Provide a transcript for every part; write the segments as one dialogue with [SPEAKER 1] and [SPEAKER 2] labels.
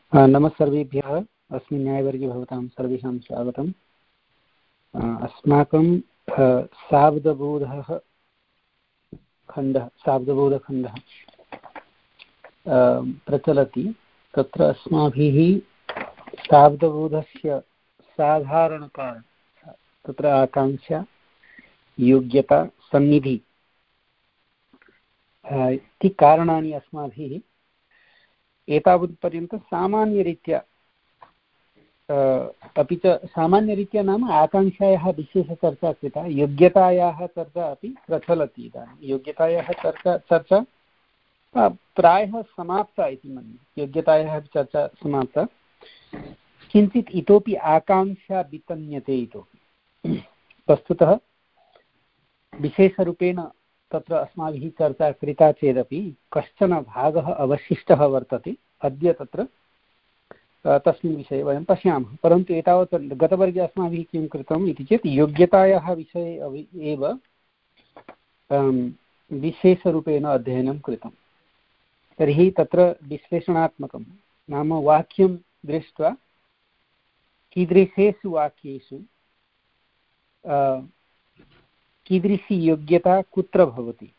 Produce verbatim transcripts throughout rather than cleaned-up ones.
[SPEAKER 1] नमः सर्वेभ्यः। अस्मिन् न्यायवर्गे भवतां सर्वेषां स्वागतम्। अस्माकं शाब्दबोधः खण्डः शाब्दबोधखण्डः प्रचलति। तत्र अस्माभिः शाब्दबोधस्य साधारणकारणं, तत्र आकाङ्क्षा, योग्यता, सन्निधि इति कारणानि अस्माभिः एतावत्पर्यन्तं सामान्यरीत्या अपि च सामान्यरीत्या नाम आकाङ्क्षायाः विशेषचर्चा कृता, योग्यतायाः चर्चा अपि प्रचलति। इदानीं योग्यतायाः चर्चा चर्चा प्रायः समाप्ता इति मन्ये। योग्यतायाः चर्चा समाप्ता, किञ्चित् इतोपि आकाङ्क्षा वितन्यते। इतोपि वस्तुतः विशेषरूपेण तत्र अस्माभिः चर्चा कृता चेदपि कश्चन भागः अवशिष्टः वर्तते। अद्य तत्र तस्मिन् विषये वयं पश्यामः। परन्तु एतावत् गतवर्गे अस्माभिः किं कृतम् इति चेत् योग्यतायाः विषये एव विशेषरूपेण अध्ययनं कृतं। तर्हि तत्र विश्लेषणात्मकं नाम वाक्यं दृष्ट्वा कीदृशेषु वाक्येषु कीदृशी योग्यता कुत्र भवति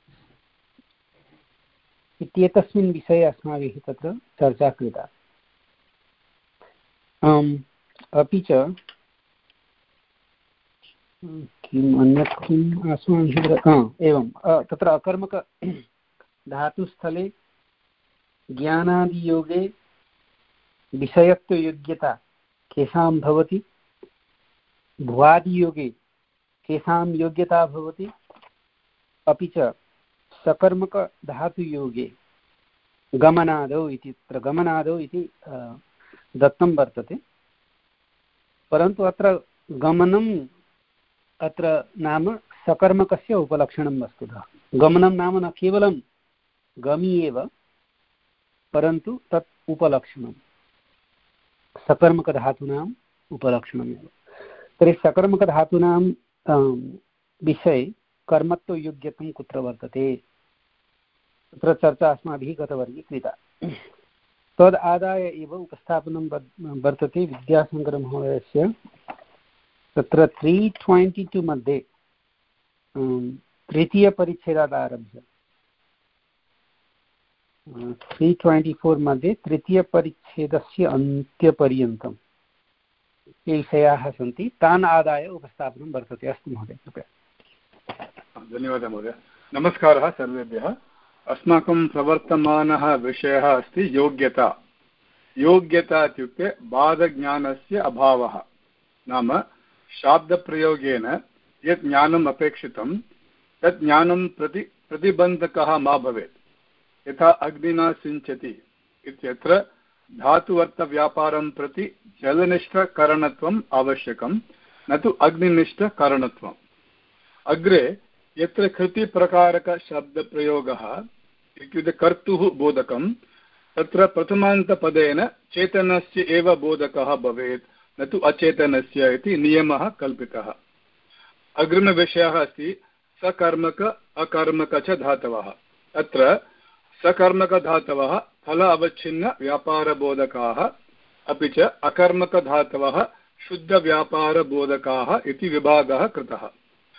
[SPEAKER 1] इत्येतस्मिन् विषये अस्माभिः तत्र चर्चा कृता। अपि च किम् अन्यत् किम् अस्माभिः एवं तत्र अकर्मक धातुस्थले ज्ञानादियोगे विषयत्वयोग्यता केषां भवति, भुवादियोगे केषां योग्यता भवति, अपि च सकर्मकधातुयोगे गमनादौ इति तत्र गमनादौ इति दत्तं वर्तते। परन्तु अत्र गमनम् अत्र नाम सकर्मकस्य उपलक्षणं वस्तुतः। गमनं नाम न केवलं गमि एव, परन्तु तत् उपलक्षणं सकर्मकधातूनाम् उपलक्षणमेव। तर्हि सकर्मकधातूनां विषये कर्मत्वयोग्यत्वं कुत्र वर्तते तत्र चर्चा अस्माभिः गतवर्गे कृता। तद् आदाय एव उपस्थापनं वर्तते विद्याशङ्करमहोदयस्य तत्र त्री ट्वेण्टि टु मध्ये तृतीयपरिच्छेदात् आरभ्य त्री ट्वेण्टि फोर् मध्ये तृतीयपरिच्छेदस्य अन्त्यपर्यन्तं ये विषयाः सन्ति तान् आदाय उपस्थापनं वर्तते। अस्तु महोदय, कृपया।
[SPEAKER 2] धन्यवादः महोदय। नमस्कारः सर्वेभ्यः। अस्माकं प्रवर्तमानः विषयः अस्ति योग्यता। योग्यता इत्युक्ते बाधज्ञानस्य अभावः, नाम शाब्दप्रयोगेन यत् ज्ञानम् अपेक्षितं तत् ज्ञानं प्रति प्रतिबन्धकः मा भवेत्। यथा अग्निना सिञ्चति इत्यत्र धातुवर्थव्यापारं प्रति जलनिष्ठकरणत्वम् आवश्यकं, न तु अग्निनिष्ठकरणत्वम्। अग्रे यत्र कृतिप्रकारकशब्दप्रयोगः इत्युक्ते कर्तुः बोधकं, तत्र प्रथमान्तपदेन चेतनस्य एव बोधकः भवेत्, न तु अचेतनस्य इति नियमः कल्पितः। अग्रिमविषयः अस्ति सकर्मक अकर्मक च धातवः। अत्र सकर्मकधातवः फल अवच्छिन्न व्यापारबोधकाः, अपि च अकर्मकधातवः शुद्धव्यापारबोधकाः इति विभागः कृतः।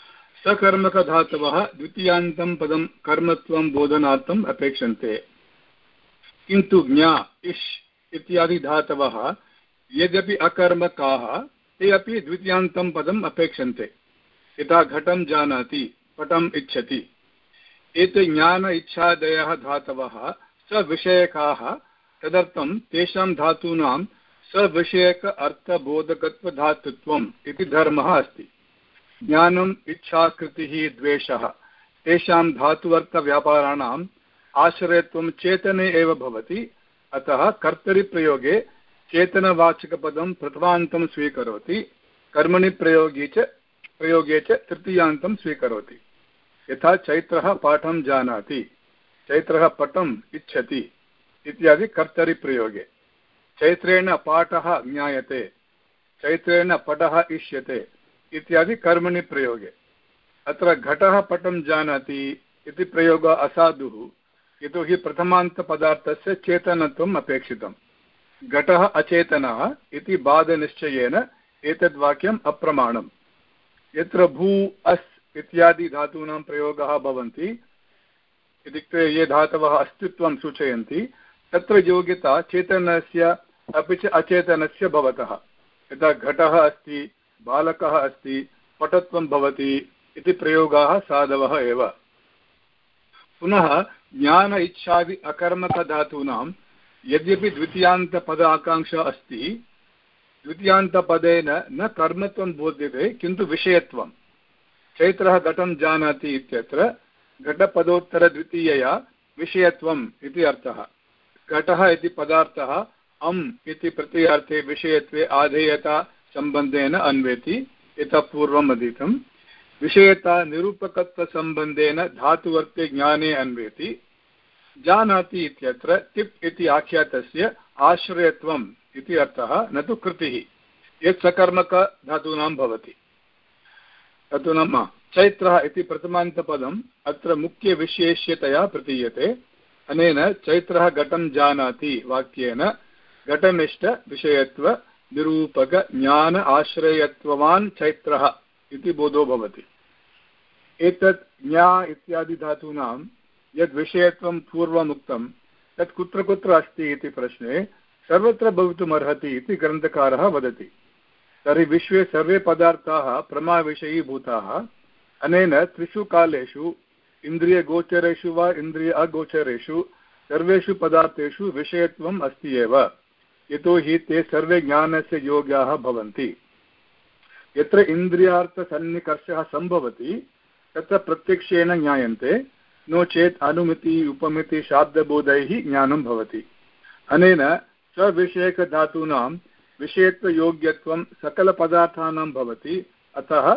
[SPEAKER 2] सकर्मकधातवः द्वितीयान्तं पदं कर्मत्वं बोधनार्थम् अपेक्षन्ते, किन्तु ज्ञा इष् इत्यादि धातवः यद्यपि अकर्मकाः ते अपि द्वितीयान्तं पदम् अपेक्षन्ते। यथा घटं जानाति, पटम् इच्छति। एते ज्ञान इच्छादयः धातवः सविषयकाः, तदर्थं तेषां धातूनां सविषयक अर्थबोधकत्वधातुत्वम् इति धर्मः अस्ति। ज्ञानम् इच्छाकृतिः द्वेषः तेषां धातुवर्थव्यापाराणाम् आश्रयत्वं चेतने एव भवति। अतः कर्तरिप्रयोगे चेतनवाचकपदं प्रथमान्तं स्वीकरोति, कर्मणि प्रयोगे च प्रयोगे च तृतीयान्तं स्वीकरोति। यथा चैत्रः पाठं जानाति, चैत्रः पटम् इच्छति इत्यादि कर्तरिप्रयोगे। चैत्रेण पाठः ज्ञायते, चैत्रेण पटः इष्यते इत्यादि कर्मणि प्रयोगे। अत्र घटः पटं जानाति इति प्रयोगः असाधुः, यतोहि प्रथमान्तपदार्थस्य चेतनत्वम् अपेक्षितम्। घटः अचेतनः इति बाधनिश्चयेन एतद्वाक्यम् अप्रमाणम्। यत्र भू अस् इत्यादि धातूनां प्रयोगः भवन्ति, इत्युक्ते ये धातवः अस्तित्वं सूचयन्ति, तत्र योग्यता चेतनस्य अपि च अचेतनस्य भवतः। यथा घटः अस्ति, बालकः अस्ति, पटत्वं भवति इति प्रयोगाः साधवः एव। पुनः ज्ञान इच्छादि अकर्मकधातूनां यद्यपि द्वितीयान्तपद आकाङ्क्षा अस्ति, द्वितीयान्तपदेन न कर्मत्वं बोध्यते किन्तु विषयत्वं। चैत्रः घटं जानाति इत्यत्र घटपदोत्तरद्वितीयया विषयत्वम् इति अर्थः। घटः इति पदार्थः अम् इति प्रत्ययार्थे विषयत्वे आधेयता सम्बन्धेन अन्वेति, इतः पूर्वम् अधीतं। विषयता निरूपकत्वसम्बन्धेन धातुवर्ते ज्ञाने अन्वेति। जानाति इत्यत्र तिप् इति आख्यातस्य आश्रयत्वम् इति अर्थः, न तु कृतिः, यत् सकर्मकधातूनां भवति। धातूनां चैत्रः इति प्रथमान्तपदम् अत्र मुख्यविशेष्यतया प्रतीयते। अनेन चैत्रः घटं जानाति वाक्येन घटनिष्ठ विषयत्व निरूपक ज्ञान आश्रयत्ववान् चैत्रः इति बोधो भवति। एतत् ज्ञा इत्यादि धातूनां यद् विषयत्वं पूर्वमुक्तं तत् कुत्र कुत्र अस्ति इति प्रश्ने सर्वत्र भवितुमर्हति इति ग्रन्थकारः वदति। तर्हि विश्वे सर्वे पदार्थाः प्रमाविषयीभूताः। अनेन त्रिषु कालेषु इन्द्रियगोचरेषु वा इन्द्रिय अगोचरेषु सर्वेषु पदार्थेषु विषयत्वम् अस्ति एव, यतो हि ते सर्वे ज्ञानस्य योग्याः भवन्ति। यत्र इन्द्रियार्थसन्निकर्षः सम्भवति तत्र प्रत्यक्षेण ज्ञायन्ते, नो चेत् अनुमिति उपमिति शाब्दबोधैः ज्ञानं भवति। अनेन सविषयकधातूनां विषयत्वयोग्यत्वं सकलपदार्थानां भवति। अतः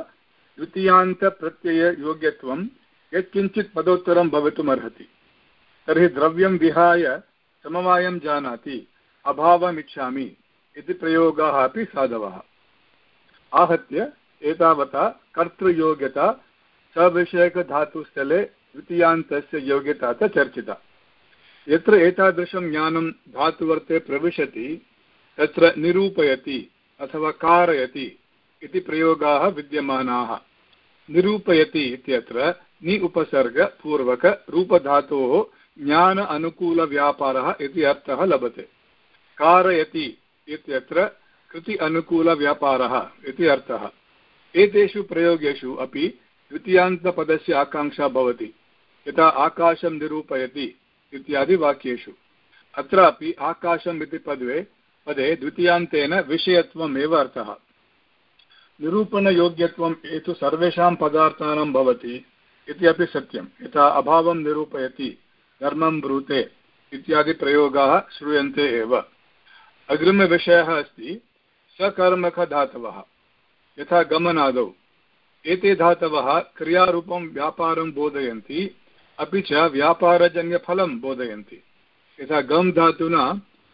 [SPEAKER 2] द्वितीयान्तप्रत्यययोग्यत्वं यत्किञ्चित् पदोत्तरं भवितुमर्हति। तर्हि द्रव्यं विहाय समवायं जानाति, अभावम् इच्छामि इति प्रयोगाः अपि साधवः। आहत्य एतावता कर्तृयोग्यता सविषयकधातुस्थले द्वितीयान्तस्य योग्यता च चर्चिता। यत्र एतादृशं ज्ञानं धातुवर्ते प्रविशति तत्र निरूपयति अथवा कारयति इति प्रयोगाः विद्यमानाः। निरूपयति इत्यत्र नि उपसर्गपूर्वक रूपधातोः ज्ञान अनुकूलव्यापारः इति अर्थः लभते। कारयति इत्यत्र कृति अनुकूलव्यापारः इति अर्थः। एतेषु प्रयोगेषु अपि द्वितीयान्तपदस्य आकाङ्क्षा भवति, यथा आकाशं निरूपयति इत्यादि वाक्येषु। अत्रापि आकाशम् इति पदे पदे द्वितीयान्तेन विषयत्वम् एव अर्थः। निरूपणयोग्यत्वम् एतु सर्वेषां पदार्थानां भवति इति अपि सत्यं, यथा अभावं निरूपयति, धर्मं ब्रूते इत्यादि प्रयोगाः श्रूयन्ते एव। अग्रिमविषयः अस्ति सकर्मकधातवः, यथा गमनादौ। एते धातवः क्रियारूपं व्यापारं बोधयन्ति, अपि च व्यापारजन्यफलं बोधयन्ति। यथा गम् धातुना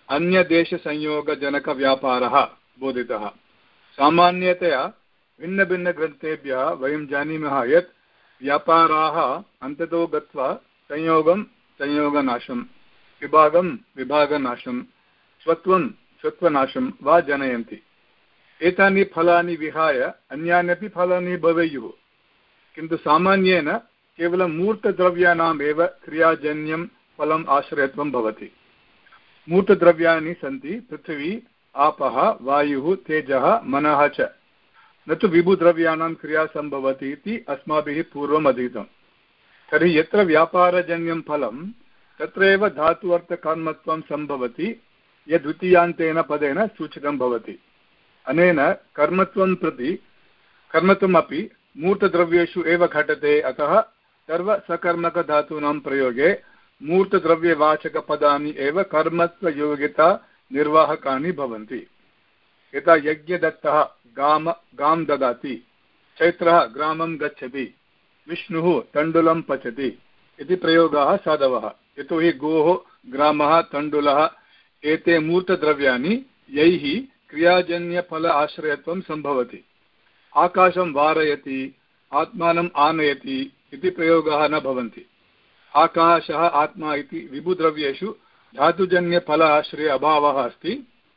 [SPEAKER 2] अन्यदेशसंयोगजनकव्यापारः बोधितः। सामान्यतया भिन्नभिन्नग्रन्थेभ्यः वयं जानीमः यत् व्यापाराः अन्ततो गत्वा संयोगं संयोगनाशं, विभागं विभागनाशं, स्वत्वं स्वत्वनाशं वा जनयन्ति। एतानि फलानि विहाय अन्यान्यपि फलानि भवेयुः, किन्तु सामान्येन केवलं मूर्तद्रव्याणाम् एव क्रियाजन्यं फलम् आश्रयत्वं भवति। मूर्तद्रव्याणि सन्ति पृथिवी, आपः, वायुः, तेजः, मनः च, न तु विभुद्रव्याणां क्रिया सम्भवति इति अस्माभिः पूर्वम् अधीतं। तर्हि यत्र व्यापारजन्यं फलं तत्रैव धातुअर्थकर्मत्वं सम्भवति, यद् द्वितीयान्तेन पदेन सूचितं भवति। अनेन कर्मत्वं प्रति कर्मत्वमपि मूर्तद्रव्येषु एव घटते। अतः सर्वसकर्मकधातूनां प्रयोगे मूर्तद्रव्यवाचकपदानि एव कर्मत्वयोग्यता निर्वाहकानि भवन्ति। यथा यज्ञदत्तः गाम गां ददाति, चैत्रः ग्रामं गच्छति, विष्णुः तण्डुलं पचति इति प्रयोगाः साधवः। यतोहि गोः, ग्रामः, तण्डुलः एते मूर्तद्रव्याणि, यैः क्रियाजन्यफल आश्रयत्वं सम्भवति। आकाशं वारयति, आत्मानम् आनयति इति प्रयोगाः न भवन्ति। आकाशः आत्मा इति विभुद्रव्येषु धातुजन्यफल आश्रय अभावः अस्ति,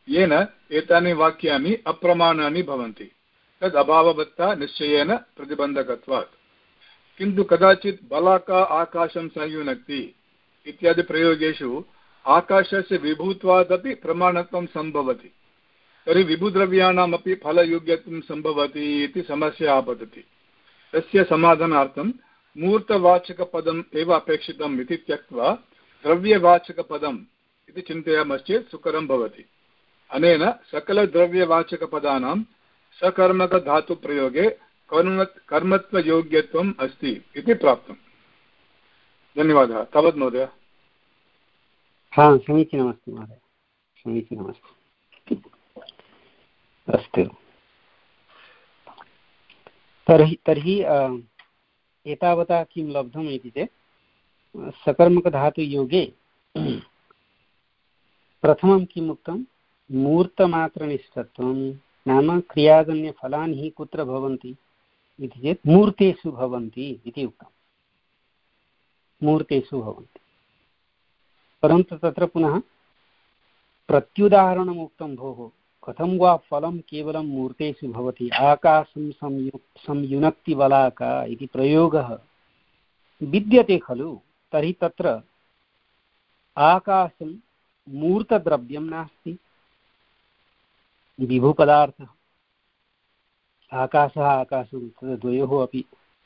[SPEAKER 2] येन एतानि वाक्यानि अप्रमाणानि भवन्ति तद् अभाववत्ता निश्चयेन प्रतिबन्धकत्वात्। किन्तु कदाचित् बलाका आकाशं संयुनक्ति इत्यादि प्रयोगेषु आकाशस्य विभुत्वादपि प्रमाणत्वं सम्भवति। तर्हि विभुद्रव्याणामपि फलयोग्यत्वं सम्भवति इति समस्या आपतति। तस्य समाधानार्थं मूर्तवाचकपदम् एव अपेक्षितम् इति त्यक्त्वा द्रव्यवाचकपदम् इति चिन्तयामश्चेत् सुकरं भवति। अनेन सकलद्रव्यवाचकपदानां सकर्मकधातुप्रयोगे कर्म कर्मत्वयोग्यत्वम् अस्ति इति प्राप्तम्। धन्यवादः। तावत् महोदय।
[SPEAKER 1] हा, समीचीनमस्ति महोदय, समीचीनमस्ति। अस्तु, तर्हि तर्हि एतावता किं लब्धम् इति चेत् सकर्मकधातुयोगे प्रथमं किम् उक्तं, मूर्तमात्रनिष्ठत्वं नाम क्रियाजन्यफलानि हि कुत्र भवन्ति इति चेत् मूर्तेषु भवन्ति इति उक्तं, मूर्तेषु भवन्ति। परन्तु तत्र पुनः प्रत्युदाहरणम् उक्तं, भोः कथं वा फलं केवलं मूर्तेषु भवति, आकाशं संयु संयुनक्ति बलाका इति प्रयोगः विद्यते खलु, तर्हि तत्र आकाशं मूर्तद्रव्यं नास्ति, विभुपदार्थः। आकाशः आकाशं द्वयोः अपि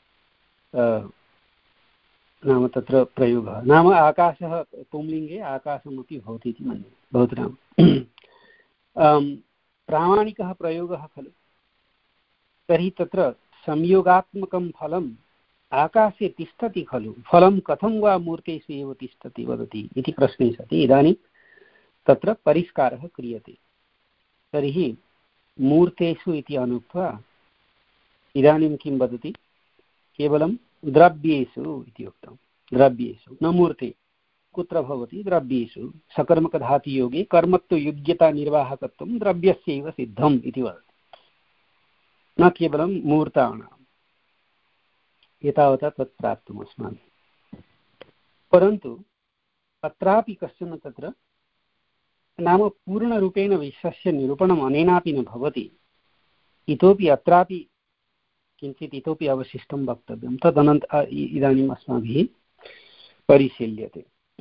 [SPEAKER 1] नाम तत्र प्रयोगः, नाम आकाशः पुंलिङ्गे आकाशमपि भवति इति मन्ये भवतु। प्रामाणिकः प्रयोगः खलु, तर्हि तत्र संयोगात्मकं फलम् आकाशे तिष्ठति खलु, फलं कथं वा मूर्तेषु एव तिष्ठति वदति इति प्रश्ने सति इदानीं तत्र परिष्कारः क्रियते। तर्हि मूर्तेषु इति अनुक्त्वा इदानीं किं वदति, केवलं द्रव्येषु इति उक्तं, द्रव्येषु न मूर्ते। कुत्र भवति, द्रव्येषु। सकर्मकधातुयोगे कर्मत्वयोग्यतानिर्वाहकत्वं द्रव्यस्यैव सिद्धम् इति वदति, न केवलं मूर्ताणाम्। एतावता तत् प्राप्तम् अस्माभिः। परन्तु अत्रापि कश्चन तत्र नाम पूर्णरूपेण विश्वस्य निरूपणम् अनेनापि न भवति, इतोपि अत्रापि किञ्चित् इतोपि अवशिष्टं वक्तव्यं, तदनन्त इदानीम् अस्माभिः परिशील्यते।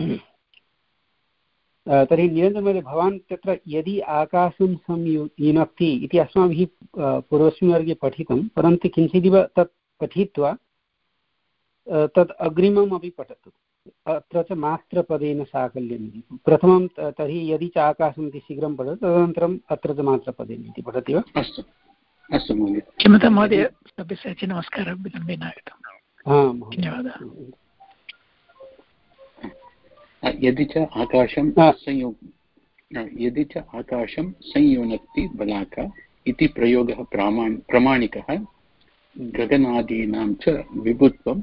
[SPEAKER 1] तर्हि निरञ्जनमहोदय, भवान् तत्र यदि आकाशं संयुनक्ति इति अस्माभिः पूर्वस्मिन् वर्गे पठितं, परन्तु किञ्चिदिव तत् पठित्वा तद् अग्रिमम् अपि पठतु। अत्र च मात्रपदेन साकल्यम् इति प्रथमं, तर्हि यदि च आकाशम् इति शीघ्रं पठतु, तदनन्तरम् अत्र च मात्रपदेन इति पठति वा?
[SPEAKER 3] अस्तु अस्तु महोदय। क्षम्यतां महोदय, नमस्कारः, विलम्बेन आगतम्। धन्यवादः। यदि च आकाशं संयु यदि च आकाशं संयुनक्ति बलाका इति प्रयोगः प्रामाण प्रमाणिकः गगनादीनां च विभुत्वं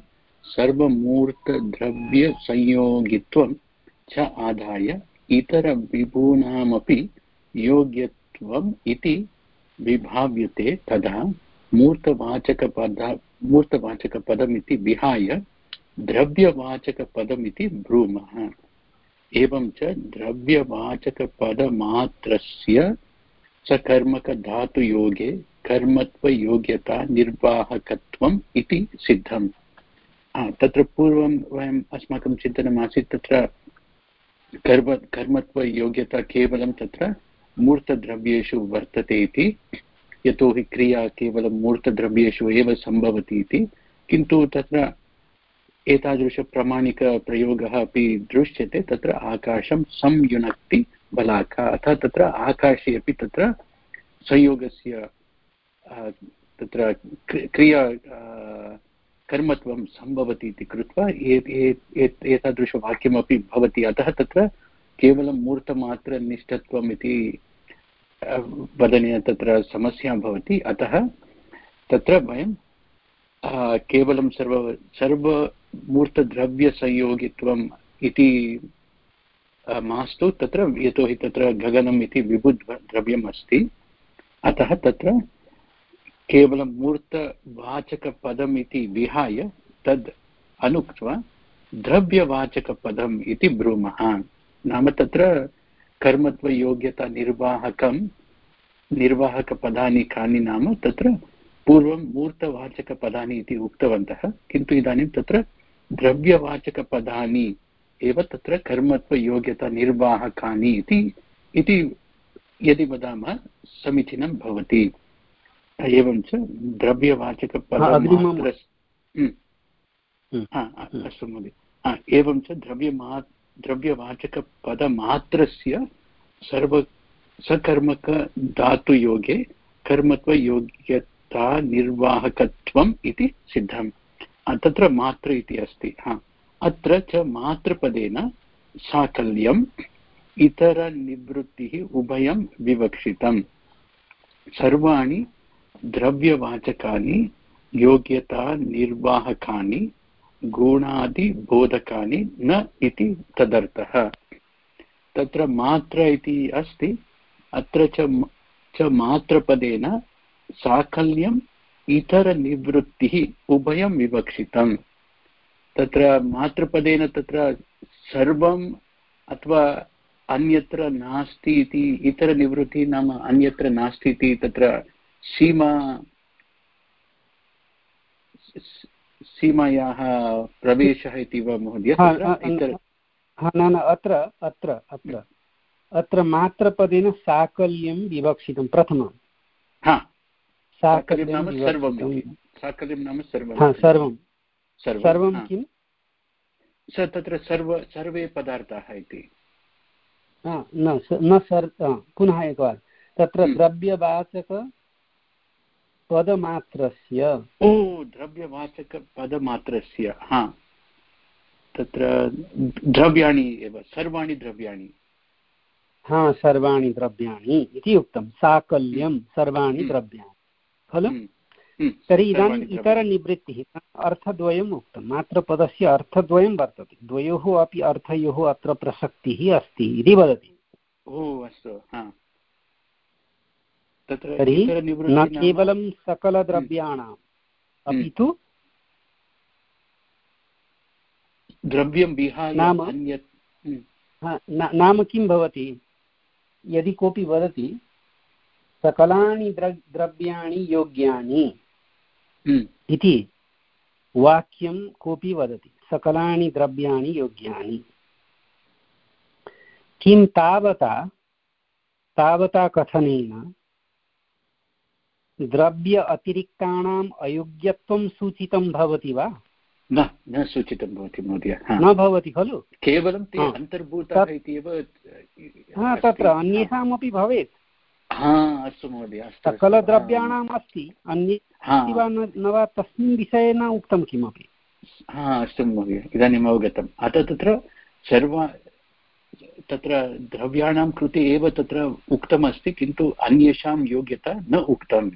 [SPEAKER 3] सर्वमूर्तद्रव्यसंयोगित्वं च आदाय इतरविभूनामपि योग्यत्वम् इति विभाव्यते, तदा मूर्तवाचकपद मूर्तवाचकपदमिति विहाय द्रव्यवाचकपदमिति ब्रूमः। एवं च द्रव्यवाचकपदमात्रस्य सकर्मकधातुयोगे कर्मत्वयोग्यता निर्वाहकत्वम् इति सिद्धम्। तत्र पूर्वं वयम् अस्माकं चिन्तनमासीत्, तत्र कर्म कर्मत्वयोग्यता केवलं तत्र मूर्तद्रव्येषु वर्तते इति, यतोहि क्रिया केवलं मूर्तद्रव्येषु एव सम्भवति इति। किन्तु तत्र एतादृशप्रमाणिकप्रयोगः अपि दृश्यते, तत्र आकाशं संयुनक्ति बलाका, अतः तत्र आकाशे अपि तत्र संयोगस्य तत्र क्रिया कर्मत्वं सम्भवति इति कृत्वा एतादृशवाक्यमपि भवति। अतः तत्र केवलं मूर्तमात्रनिष्ठत्वम् इति वदनेन तत्र समस्या भवति। अतः तत्र वयं केवलं सर्व सर्वमूर्तद्रव्यसंयोगित्वम् इति मास्तु तत्र, यतोहि तत्र गगनम् इति विभुद्रव्यम् अस्ति। अतः तत्र केवलं मूर्तवाचकपदम् इति विहाय तद् अनुक्त्वा द्रव्यवाचकपदम् इति ब्रूमः। नाम तत्र
[SPEAKER 4] कर्मत्वयोग्यतानिर्वाहकं निर्वाहकपदानि कानि नाम तत्र पूर्वं मूर्तवाचकपदानि इति उक्तवन्तः, किन्तु इदानीं तत्र द्रव्यवाचकपदानि एव तत्र कर्मत्वयोग्यतानिर्वाहकानि इति इति यदि वदामः समीचीनं भवति। एवं च द्रव्यवाचकपदमात्र अस्तु महोदय, एवं च द्रव्यमा द्रव्यवाचकपदमात्रस्य सर्व सकर्मकधातुयोगे कर्मत्वयोग्यतानिर्वाहकत्वम् इति सिद्धम्। तत्र मात्र इति अस्ति। हा, अत्र च मात्रपदेन साकल्यम् इतरनिवृत्तिः उभयं विवक्षितम्। सर्वाणि द्रव्यवाचकानि योग्यतानिर्वाहकानि गुणादिबोधकानि न इति तदर्थः। तत्र मात्र इति अस्ति, अत्र च च मात्रपदेन साकल्यम् इतरनिवृत्तिः उभयं विवक्षितम्। तत्र मात्रपदेन तत्र सर्वम् अथवा अन्यत्र नास्ति इति, इतरनिवृत्तिः नाम अन्यत्र नास्ति इति तत्र सीमा सीमायाः प्रवेशः इति वा महोदय?
[SPEAKER 1] न अत्र अत्र अत्र अत्र मात्रपदेन साकल्यं विवक्षितं प्रथमं।
[SPEAKER 4] हा, साकल्यं नाम सर्वं, साकल्यं नाम सर्वं,
[SPEAKER 1] सर्वं सर्वं किं
[SPEAKER 4] स तत्र सर्व सर्वे पदार्थाः इति
[SPEAKER 1] न न सर् पुनः एकवारं तत्र द्रव्यवाचक पदमात्रस्य
[SPEAKER 4] ओ द्रव्यवाचकपदमात्रस्य हा तत्र द्रव्याणि एव सर्वाणि द्रव्याणि
[SPEAKER 1] हा सर्वाणि द्रव्याणि इति उक्तं। साकल्यं सर्वाणि द्रव्याणि खलु? तर्हि इदानीम् इतरनिवृत्तिः अर्थद्वयम् उक्तं। मात्रपदस्य अर्थद्वयं वर्तते, द्वयोः अपि अर्थयोः अत्र प्रसक्तिः अस्ति इति वदति।
[SPEAKER 4] ओ अस्तु।
[SPEAKER 1] तर्हि न केवलं सकलद्रव्याणाम् अपि तु
[SPEAKER 4] द्रव्यं विहाय
[SPEAKER 1] नाम
[SPEAKER 4] अन्यत्
[SPEAKER 1] नाम किं भवति, यदि कोऽपि वदति सकलानि द्रव्याणि योग्यानि इति वाक्यं कोऽपि वदति, सकलानि द्रव्याणि योग्यानि, किं तावता तावता कथनेन द्रव्य अतिरिक्तानाम् अयोग्यत्वं सूचितं भवति वा?
[SPEAKER 4] न न सूचितं भवति महोदय,
[SPEAKER 1] न भवति खलु,
[SPEAKER 4] केवलं ते अन्तर्भूताः इति एव।
[SPEAKER 1] तत्र अन्येषामपि भवेत्।
[SPEAKER 4] हा अस्तु महोदय,
[SPEAKER 1] सकलद्रव्याणाम् अस्ति, अन्ये वा न वा तस्मिन् विषये न उक्तं किमपि।
[SPEAKER 4] हा अस्तु महोदय, इदानीम् अवगतम्। अतः तत्र सर्व तत्र द्रव्याणां कृते एव तत्र उक्तमस्ति, किन्तु अन्येषां योग्यता न उक्तम्।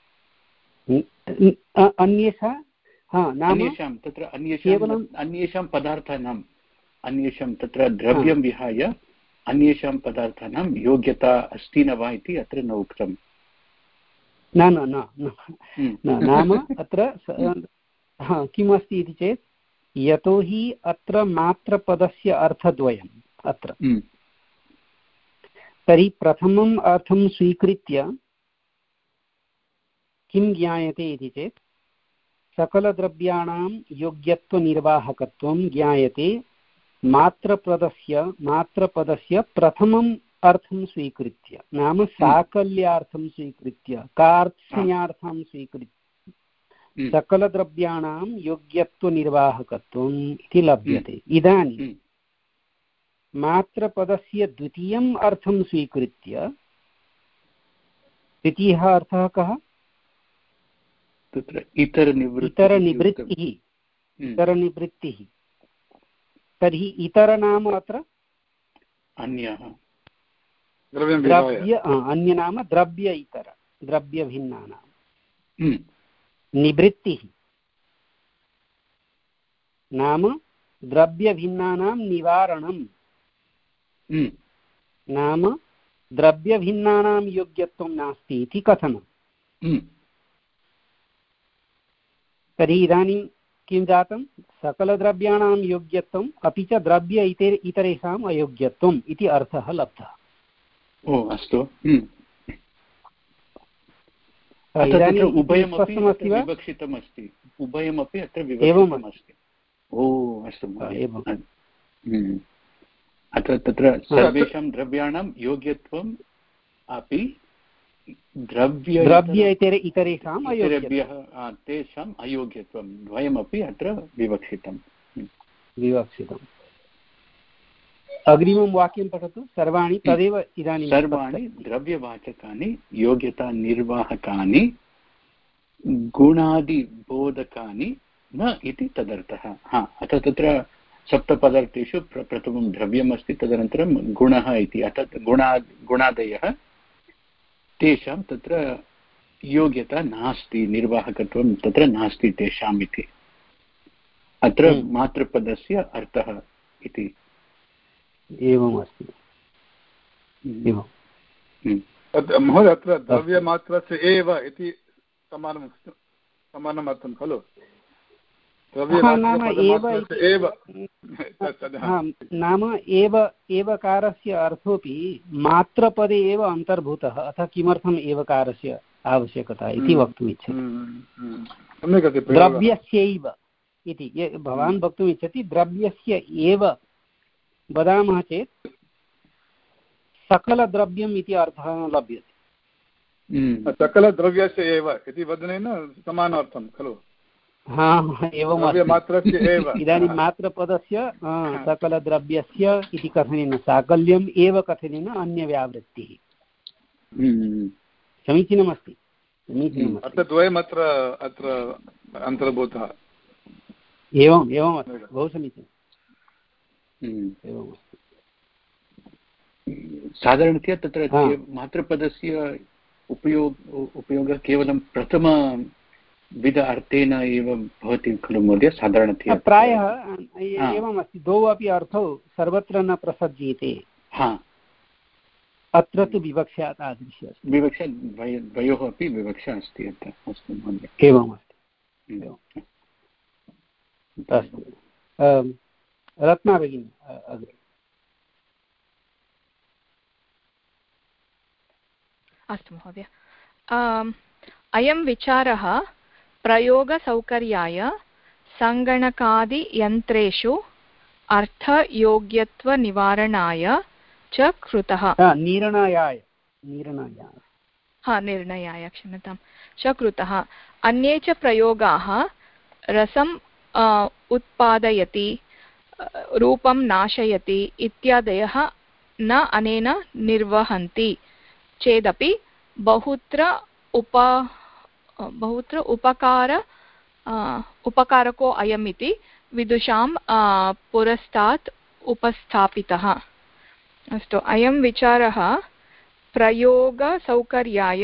[SPEAKER 1] अन्येषा
[SPEAKER 4] अन्येषां तत्र अन्येषां अन्येषां पदार्थानाम् अन्येषां तत्र द्रव्यं विहाय अन्येषां पदार्थानां योग्यता अस्ति न वा इति अत्र न उक्तम्।
[SPEAKER 1] न न न नाम अत्र किमस्ति इति चेत् यतोहि अत्र मात्रपदस्य अर्थद्वयम् अत्र, तर्हि प्रथमम् अर्थं स्वीकृत्य किं ज्ञायते इति चेत् सकलद्रव्याणां योग्यत्वनिर्वाहकत्वं ज्ञायते मात्रपदस्य मात्रपदस्य प्रथमम् अर्थं स्वीकृत्य, नाम साकल्यार्थं स्वीकृत्य, कार्त्स्न्यार्थं स्वीकृत्य सकलद्रव्याणां योग्यत्वनिर्वाहकत्वम् इति लभ्यते। इदानीं मात्रपदस्य द्वितीयम् अर्थं स्वीकृत्य द्वितीयः अर्थः कः?
[SPEAKER 4] तत्र इतरनिवृत्तिः
[SPEAKER 1] इतरनिवृत्तिः। तर्हि इतर नाम अत्र
[SPEAKER 4] अन्यः,
[SPEAKER 1] द्रव्य अन्य नाम द्रव्य इतर, द्रव्यभिन्नानां। निवृत्तिः नाम द्रव्यभिन्नानां निवारणं, नाम द्रव्यभिन्नानां योग्यत्वं नास्ति इति कथनम्। तर्हि इदानीं किं जातं? सकलद्रव्याणां योग्यत्वम् अपि च द्रव्य इतर इतरेषाम् अयोग्यत्वम् इति अर्थः लब्धः।
[SPEAKER 4] ओ अस्तु। तत्र उभयमपि विवक्षितमस्ति, उभयमपि अत्र विवक्षितमस्ति। ओ अस्तु महोदय। अत्र तत्र सर्वेषां द्रव्याणां योग्यत्वम् अपि द्रव्य
[SPEAKER 1] द्रव्य इतरेषां
[SPEAKER 4] इतरेभ्यः तेषाम् अयोग्यत्वं द्वयमपि अत्र विवक्षितं
[SPEAKER 1] विवक्षितम्। अग्रिमं वाक्यं पठतु। सर्वाणि तदेव इदानीं
[SPEAKER 4] सर्वाणि द्रव्यवाचकानि योग्यतानिर्वाहकानि गुणादिबोधकानि न इति तदर्थः। हा अतः तत्र सप्तपदार्थेषु प्रथमं द्रव्यम् अस्ति, तदनन्तरं गुणः इति। अर्थात् गुणा गुणादयः तेषां तत्र योग्यता नास्ति, निर्वाहकत्वं तत्र नास्ति तेषाम् इति अत्र मातृपदस्य अर्थः इति।
[SPEAKER 1] एवम् अस्ति।
[SPEAKER 2] महोदय अत्र द्रव्यमात्रस्य एव इति समानं समानम् अर्थं खलु?
[SPEAKER 1] नाम एव एवकारस्य अर्थोऽपि मात्रपदे एव अन्तर्भूतः। अतः किमर्थम् एवकारस्य आवश्यकता इति वक्तुम् इच्छति। द्रव्यस्यैव इति भवान् वक्तुम् इच्छति। द्रव्यस्य एव वदामः चेत् सकलद्रव्यम् इति अर्थः न लभ्यते।
[SPEAKER 2] सकलद्रव्यस्य एव इति वदनेन समानार्थं खलु?
[SPEAKER 1] हा एवम्। इदानीं मात्रपदस्य सकलद्रव्यस्य इति कथनेन साकल्यम् एव कथनेन अन्यव्यावृत्तिः। समीचीनमस्ति, समीचीनम्।
[SPEAKER 2] अत्र द्वयमत्र अत्र अन्तर्भूतः।
[SPEAKER 1] एवम् एवम् अस्ति, बहु समीचीनम्। एवमस्ति।
[SPEAKER 4] साधारणतया तत्र मातृपदस्य उपयोग उपयोगः केवलं प्रथम विध अर्थेन एव भवति खलु महोदय? साधारणतया
[SPEAKER 1] प्रायः एवमस्ति। द्वौ अपि अर्थौ सर्वत्र न प्रसज्येते। अत्र तु विवक्षा तादृशी अस्ति।
[SPEAKER 4] विवक्षा द्वयोः अपि विवक्षा अस्ति अत्र। अस्तु महोदय,
[SPEAKER 1] एवमस्ति। अस्तु रत्ना भगिनी अग्रे।
[SPEAKER 5] अस्तु महोदय। अयं विचारः प्रयोगसौकर्याय सङ्गणकादियन्त्रेषु अर्थयोग्यत्वनिवारणाय च कृतः।
[SPEAKER 1] निर्णयाय निर्णयाय
[SPEAKER 5] हा निर्णयाय क्षम्यतां च कृतः। अन्ये च प्रयोगाः रसम् उत्पादयति, रूपं नाशयति इत्यादयः न अनेन निर्वहन्ति चेदपि बहुत्र उप बहुत्र उपकार उपकारको अयम् इति विदुषां पुरस्तात् उपस्थापितः। अस्तु, अयं विचारः प्रयोगसौकर्याय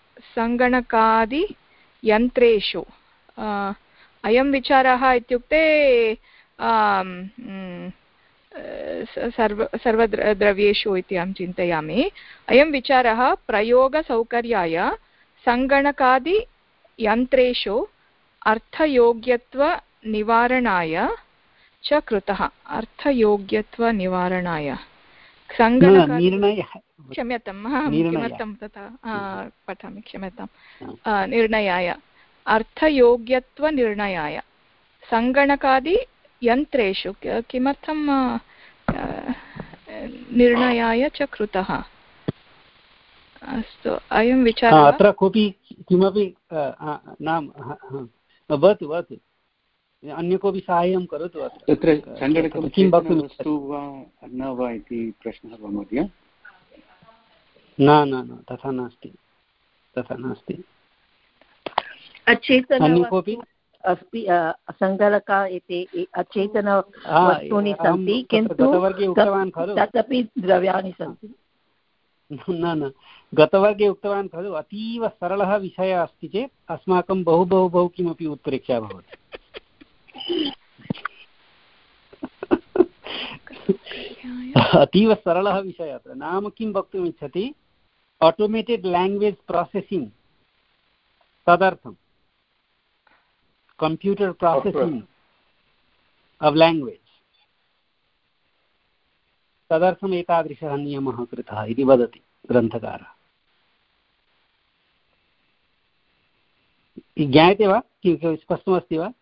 [SPEAKER 5] सङ्गणकादियन्त्रेषु। अयं विचारः इत्युक्ते सर्व सर्वद्रव्येषु इति अहं चिन्तयामि। अयं विचारः प्रयोगसौकर्याय सङ्गणकादियन्त्रेषु अर्थयोग्यत्वनिवारणाय च कृतः। अर्थयोग्यत्वनिवारणाय क्षम्यतां किमर्थं तथा पठामि, क्षम्यतां निर्णयाय अर्थयोग्यत्वनिर्णयाय सङ्गणकादियन्त्रेषु किमर्थं निर्णयाय च कृतः। अस्तु, अयं विचारः
[SPEAKER 1] अत्र कोऽपि किमपि नाम भवतु भवतु अन्य कोऽपि साहाय्यं करोतु।
[SPEAKER 4] तत्र सङ्गणकं किं वस्तु वा न वा इति प्रश्नः वा महोदय?
[SPEAKER 1] न न न तथा नास्ति, तथा नास्ति।
[SPEAKER 6] अन्य कोऽपि अस्ति सङ्गणक इति अचेतन वस्तूनि सन्ति, किन्तु तदपि द्रव्याणि सन्ति।
[SPEAKER 1] न न गतवर्गे उक्तवान् खलु अतीव सरलः विषयः अस्ति चेत् अस्माकं बहु बहु बहु किमपि उत्प्रेक्षा भवति। अतीव सरलः विषयः नाम किं वक्तुम् इच्छति? ऑटोमेटेड लैंग्वेज प्रोसेसिंग, तदर्थं कंप्यूटर प्रोसेसिंग ऑफ लैंग्वेज, तदर्थम् एतादृशः नियमः कृतः इति वदति। ग्रन्थकारः। ज्ञायते वा, किं स्पष्टमस्ति वा?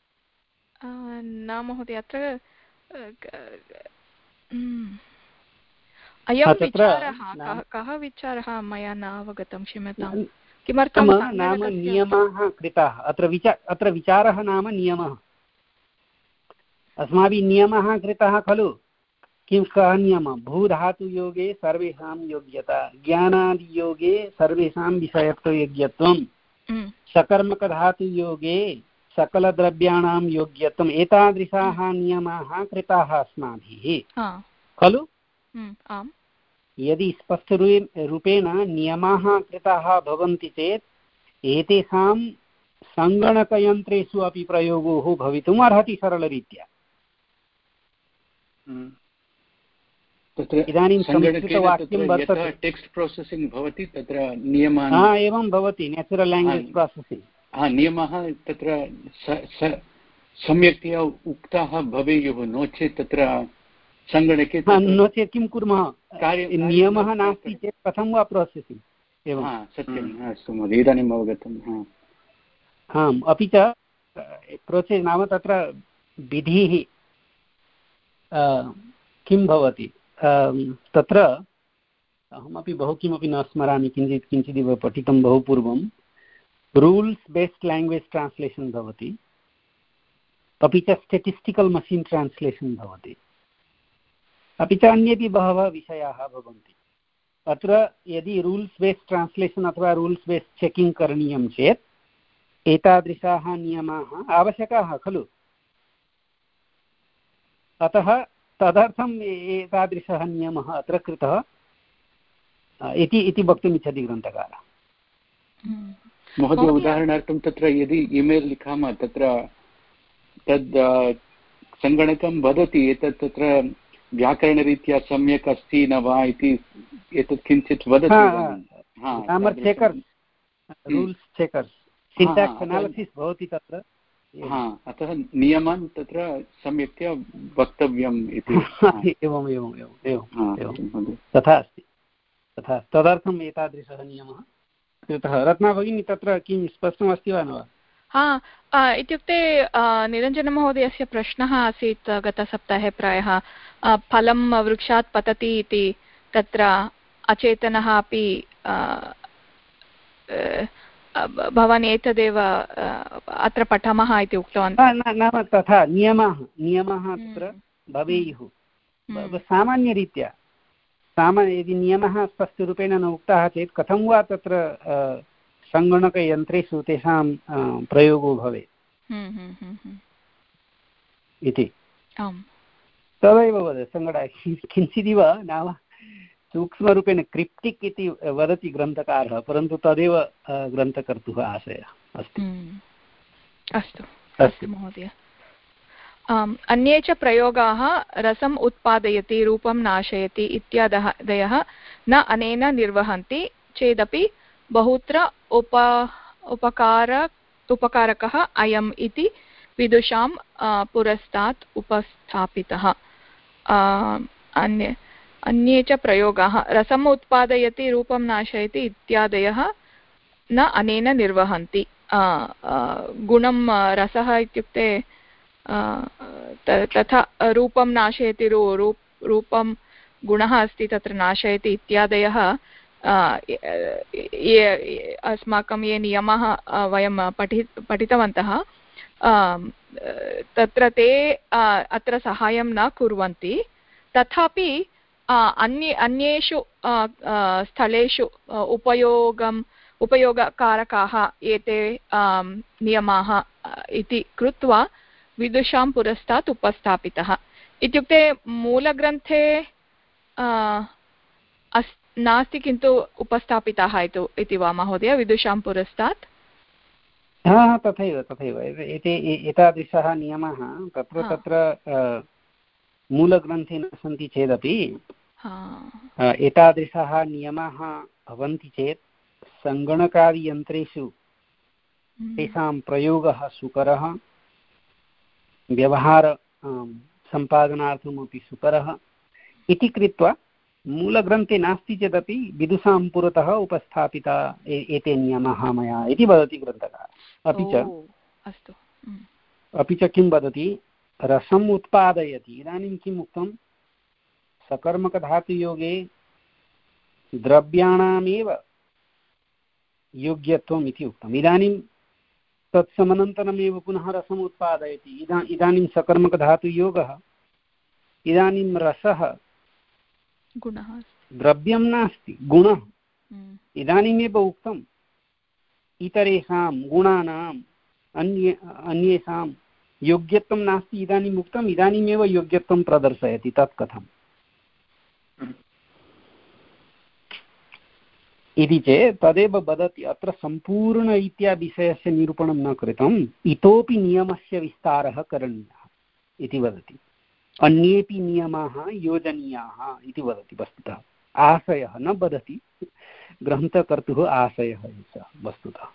[SPEAKER 5] न महोदय, अत्र अयं विचारः कः विचारः मया न अवगतं, क्षम्यताम्। किमर्थं
[SPEAKER 1] नाम नियमाः कृताः अत्र विचार अत्र विचारः नाम नियमः। अस्माभिः नियमः कृतः खलु। किं कः नियमः? भूधातुयोगे सर्वेषां योग्यता, ज्ञानादियोगे सर्वेषां विषयत्वयोग्यत्वं, सकर्मकधातुयोगे सकलद्रव्याणां योग्यत्वम्, एतादृशाः नियमाः कृताः अस्माभिः खलु।
[SPEAKER 5] आम्।
[SPEAKER 1] यदि स्पष्टरूपेण नियमाः कृताः भवन्ति चेत् एतेषां सङ्गणकयन्त्रेषु अपि प्रयोगो भवितुम् अर्हति सरलरीत्या। इदानीं संस्कृतवाक्यं वर्तते,
[SPEAKER 4] टेक्स्ट् प्रोसेसिङ्ग् भवति तत्र नियमाः
[SPEAKER 1] एवं भवति, नेचुरल् लाङ्ग्वेज् प्रोसेसिङ्ग्।
[SPEAKER 4] नियमाः तत्र सम्यक्तया उक्ताः भवेयुः, नो चेत् तत्र सङ्गणके
[SPEAKER 1] नो चेत् किं कुर्मः, नियमः नास्ति चेत् कथं वा प्रोसेसिङ्ग्। एवं
[SPEAKER 4] सत्यम्, अस्तु महोदय, इदानीम् अवगतम्।
[SPEAKER 1] आम्, अपि च प्रोसेस् नाम तत्र विधिः किं भवति तत्र, अहमपि बहु किमपि न स्मरामि, किञ्चित् किञ्चिदिव पठितं बहु पूर्वं। रूल्स् बेस्ड् लाङ्ग्वेज् ट्रान्स्लेशन् भवति, अपि च स्टेटिस्टिकल् मशीन् ट्रान्स्लेशन् भवति, अपि च अन्येपि बहवः विषयाः भवन्ति। अत्र यदि रूल्स् बेस्ड् ट्रान्स्लेशन् अथवा रूल्स् बेस्ड् चेकिङ्ग् करणीयं चेत् एतादृशाः नियमाः आवश्यकाः खलु। अतः तदर्थम् एतादृशः नियमः अत्र कृतः इति इति वक्तुमिच्छति ग्रन्थकारः।
[SPEAKER 4] महोदय, उदाहरणार्थं तत्र यदि ईमेल् लिखामः तत्र तद् सङ्गणकं वदति एतत् तत्र व्याकरणरीत्या सम्यक् अस्ति न वा इति, एतत् किञ्चित् वदति।
[SPEAKER 1] तत्र
[SPEAKER 4] अतः नियमान् तत्र सम्यक्तया वक्तव्यम् इति।
[SPEAKER 1] एवम् एवम् एवम् एवं तथा अस्ति, तथा तदर्थम् एतादृशः नियमः कृतः। रत्ना भगिनी, तत्र किं स्पष्टमस्ति वा न वा?
[SPEAKER 5] हा, इत्युक्ते निरञ्जनमहोदयस्य प्रश्नः आसीत् गतसप्ताहे प्रायः, फलं वृक्षात् पतति इति, तत्र अचेतनः अपि भवान् एतदेव अत्र पठामः इति उक्तवान्।
[SPEAKER 1] नाम तथा नियमाः नियमाः तत्र भवेयुः सामान्यरीत्या। सामान्य यदि नियमः स्पष्टरूपेण न उक्ताः चेत् कथं वा तत्र सङ्गणकयन्त्रेषु तेषां प्रयोगो भवेत् इति। तदैव वद सङ्गणक किञ्चिदिव नाम सूक्ष्मरूपेण क्रिप्टिक् इति वदति ग्रन्थकारः, परन्तु तदेव ग्रन्थकर्तुः आशयः अस्ति।
[SPEAKER 5] अस्तु अस्तु महोदय। अन्ये च प्रयोगाः रसम् उत्पादयति, रूपं नाशयति इत्यादयः न अनेन निर्वहन्ति चेदपि बहुत्र उप उपकार उपकारकः अयम् इति विदुषां पुरस्तात् उपस्थापितः। अन्ये अन्ये च प्रयोगाः रसम् उत्पादयति, रूपं नाशयति इत्यादयः न अनेन निर्वहन्ति। गुणं रसः इत्युक्ते तथा रूपं नाशयति, रूप रूपं गुणः अस्ति तत्र नाशयति इत्यादयः ये अस्माकं ये नियमाः वयं पठि पठितवन्तः तत्र ते अत्र सहायं न कुर्वन्ति। तथापि अन्ये अन्येषु स्थलेषु उपयोगम् उपयोगकारकाः एते नियमाः इति कृत्वा विदुषां पुरस्तात् उपस्थापितः। इत्युक्ते मूलग्रन्थे अस् नास्ति किन्तु उपस्थापिताः इति वा महोदय विदुषां पुरस्तात्?
[SPEAKER 1] हा, तथैव तथैव एते एतादृशः नियमः तत्र तत्र मूलग्रन्थे न सन्ति चेदपि एतादृशाः नियमाः भवन्ति चेत् सङ्गणकादियन्त्रेषु तेषां प्रयोगः सुकरः, व्यवहार सम्पादनार्थमपि सुकरः इति कृत्वा मूलग्रन्थे नास्ति चेदपि विदुषां पुरतः उपस्थापिता एते नियमाः मया इति वदति ग्रन्थकारः। अपि च
[SPEAKER 5] अस्तु
[SPEAKER 1] अपि च किं वदति, रसम् उत्पादयति। इदानीं किम् उक्तं, सकर्मकधातुयोगे द्रव्याणामेव योग्यत्वम् इति उक्तम्। इदानीं तत्समनन्तरमेव पुनः रसम् उत्पादयति। इदा इदानीं सकर्मकधातुयोगः, इदानीं रसः
[SPEAKER 5] गुणः
[SPEAKER 1] द्रव्यं नास्ति, गुणः। इदानीमेव उक्तम् इतरेषां गुणानाम् अन्ये अन्येषां योग्यत्वं नास्ति, इदानीम् उक्तम्, इदानीमेव योग्यत्वं प्रदर्शयति। तत् कथम् इति चेत् तदेव वदति, अत्र सम्पूर्णरीत्या विषयस्य निरूपणं न कृतम्, इतोपि नियमस्य विस्तारः करणीयः इति वदति। अन्येपि नियमाः योजनीयाः इति वदति। वस्तुतः आशयः न वदति, ग्रन्थकर्तुः आशयः एषः वस्तुतः।